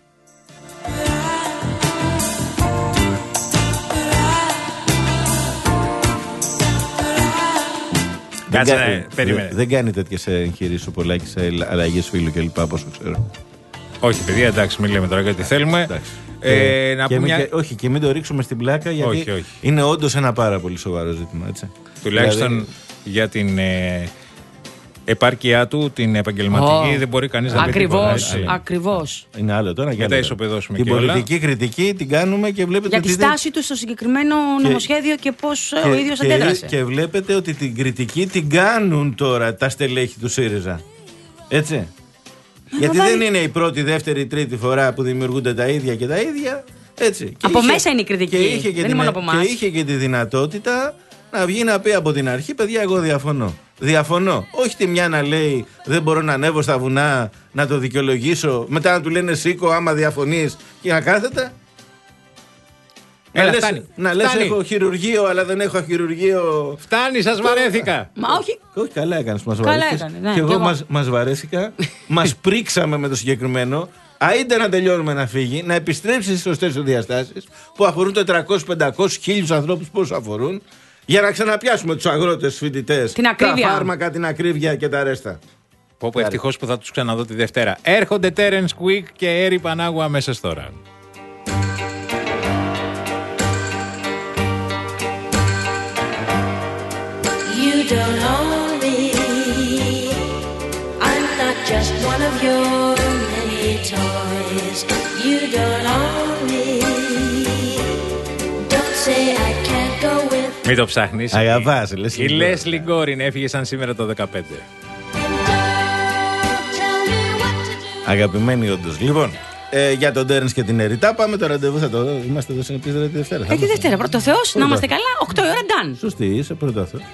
Κάτσε, δεν, ναι, περίμενε. Δεν, δεν κάνει τέτοιες εγχειρήσεις ο Πολάκης σε αλλαγές φίλου κλπ. Από όσο ξέρω. Όχι, παιδιά, εντάξει, μην λέμε τώρα γιατί θέλουμε. Ε, ε, να και μια... και, όχι, και μην το ρίξουμε στην πλάκα, γιατί όχι, όχι. είναι όντως ένα πάρα πολύ σοβαρό ζήτημα. Έτσι. Τουλάχιστον δηλαδή... για την ε, επάρκειά του, την επαγγελματική, oh. δεν μπορεί κανείς να πει τίποτα. Ακριβώς. Είναι άλλο τώρα. Για τα ισοπεδώσουμε την και πολιτική όλα. Κριτική την κάνουμε και βλέπετε. Για τη στάση του στο συγκεκριμένο και, νομοσχέδιο και πώς και, ο ίδιος και, αντέδρασε. Και βλέπετε ότι την κριτική την κάνουν τώρα τα στελέχη του ΣΥΡΙΖΑ. Έτσι. Γιατί δεν είναι η πρώτη, δεύτερη, η τρίτη φορά που δημιουργούνται τα ίδια και τα ίδια. Έτσι. Και από είχε, μέσα είναι η κριτική. Και είχε και, δεν την, είναι μόνο από εμάς. Και είχε και τη δυνατότητα να βγει να πει από την αρχή, παιδιά, εγώ διαφωνώ. Διαφωνώ. Όχι τη μια να λέει δεν μπορώ να ανέβω στα βουνά να το δικαιολογήσω. Μετά να του λένε σήκω άμα διαφωνείς και να κάθεται. Έλα, να λες, φτάνει. να λες φτάνει. έχω χειρουργείο αλλά δεν έχω χειρουργείο. Φτάνει, σας βαρέθηκα. Μα όχι. Όχι, καλά έκανες που μας βαρέθηκες. Ναι, και εγώ, εγώ. Μας, μας βαρέθηκα. Μας πρίξαμε με το συγκεκριμένο. Αΐντε να τελειώνουμε να φύγει, να επιστρέψει στις σωστές του διαστάσεις που αφορούν τετρακόσιους, πεντακόσιους, χίλιους ανθρώπους, πόσο αφορούν, για να ξαναπιάσουμε τους αγρότες, φοιτητές, τα φάρμακα, την ακρίβεια και τα ρέστα. Πω πω, ευτυχώς που θα τους ξαναδώ τη Δευτέρα. Έρχονται Terence Quick και Έρη Πανάγου αμέσως τώρα. You don't own me. I'm not just one of your many toys. You don't own me. Don't say I can't go with. Μην το ψάχνεις. Αγαβάς, η Λέσλι Γκόριν έφυγε σαν σήμερα το δεκαπέντε. Αγαπημένοι όντως. Λοιπόν, ε, για τον Τέρενς και την Ερητά πάμε το ραντεβού. Θα το είμαστε εδώ συνεπείς τη Δευτέρα. Ε, τη Δευτέρα, πρώτο Θεός, να είμαστε καλά. οκτώ η ώρα done. Σωστή, είσαι πρώτο Θεός.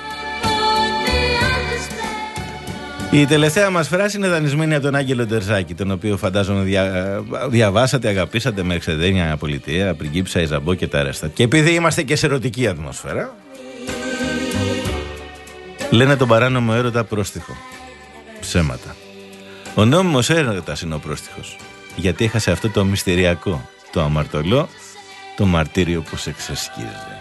Η τελευταία μας φράση είναι δανεισμένη από τον Άγγελο Ντερζάκη, τον οποίο φαντάζομαι δια, διαβάσατε, αγαπήσατε με εξεδένια πολιτεία, πριγκίψα, Ιζαμπό και τα ρέστα. Και επειδή είμαστε και σε ερωτική ατμόσφαιρα, λένε τον παράνομο έρωτα πρόστιχο. Ψέματα. Ο νόμιμος έρωτας είναι ο πρόστιχος, γιατί έχασε αυτό το μυστηριακό, το αμαρτωλό, το μαρτύριο που σε ξεσκίζει.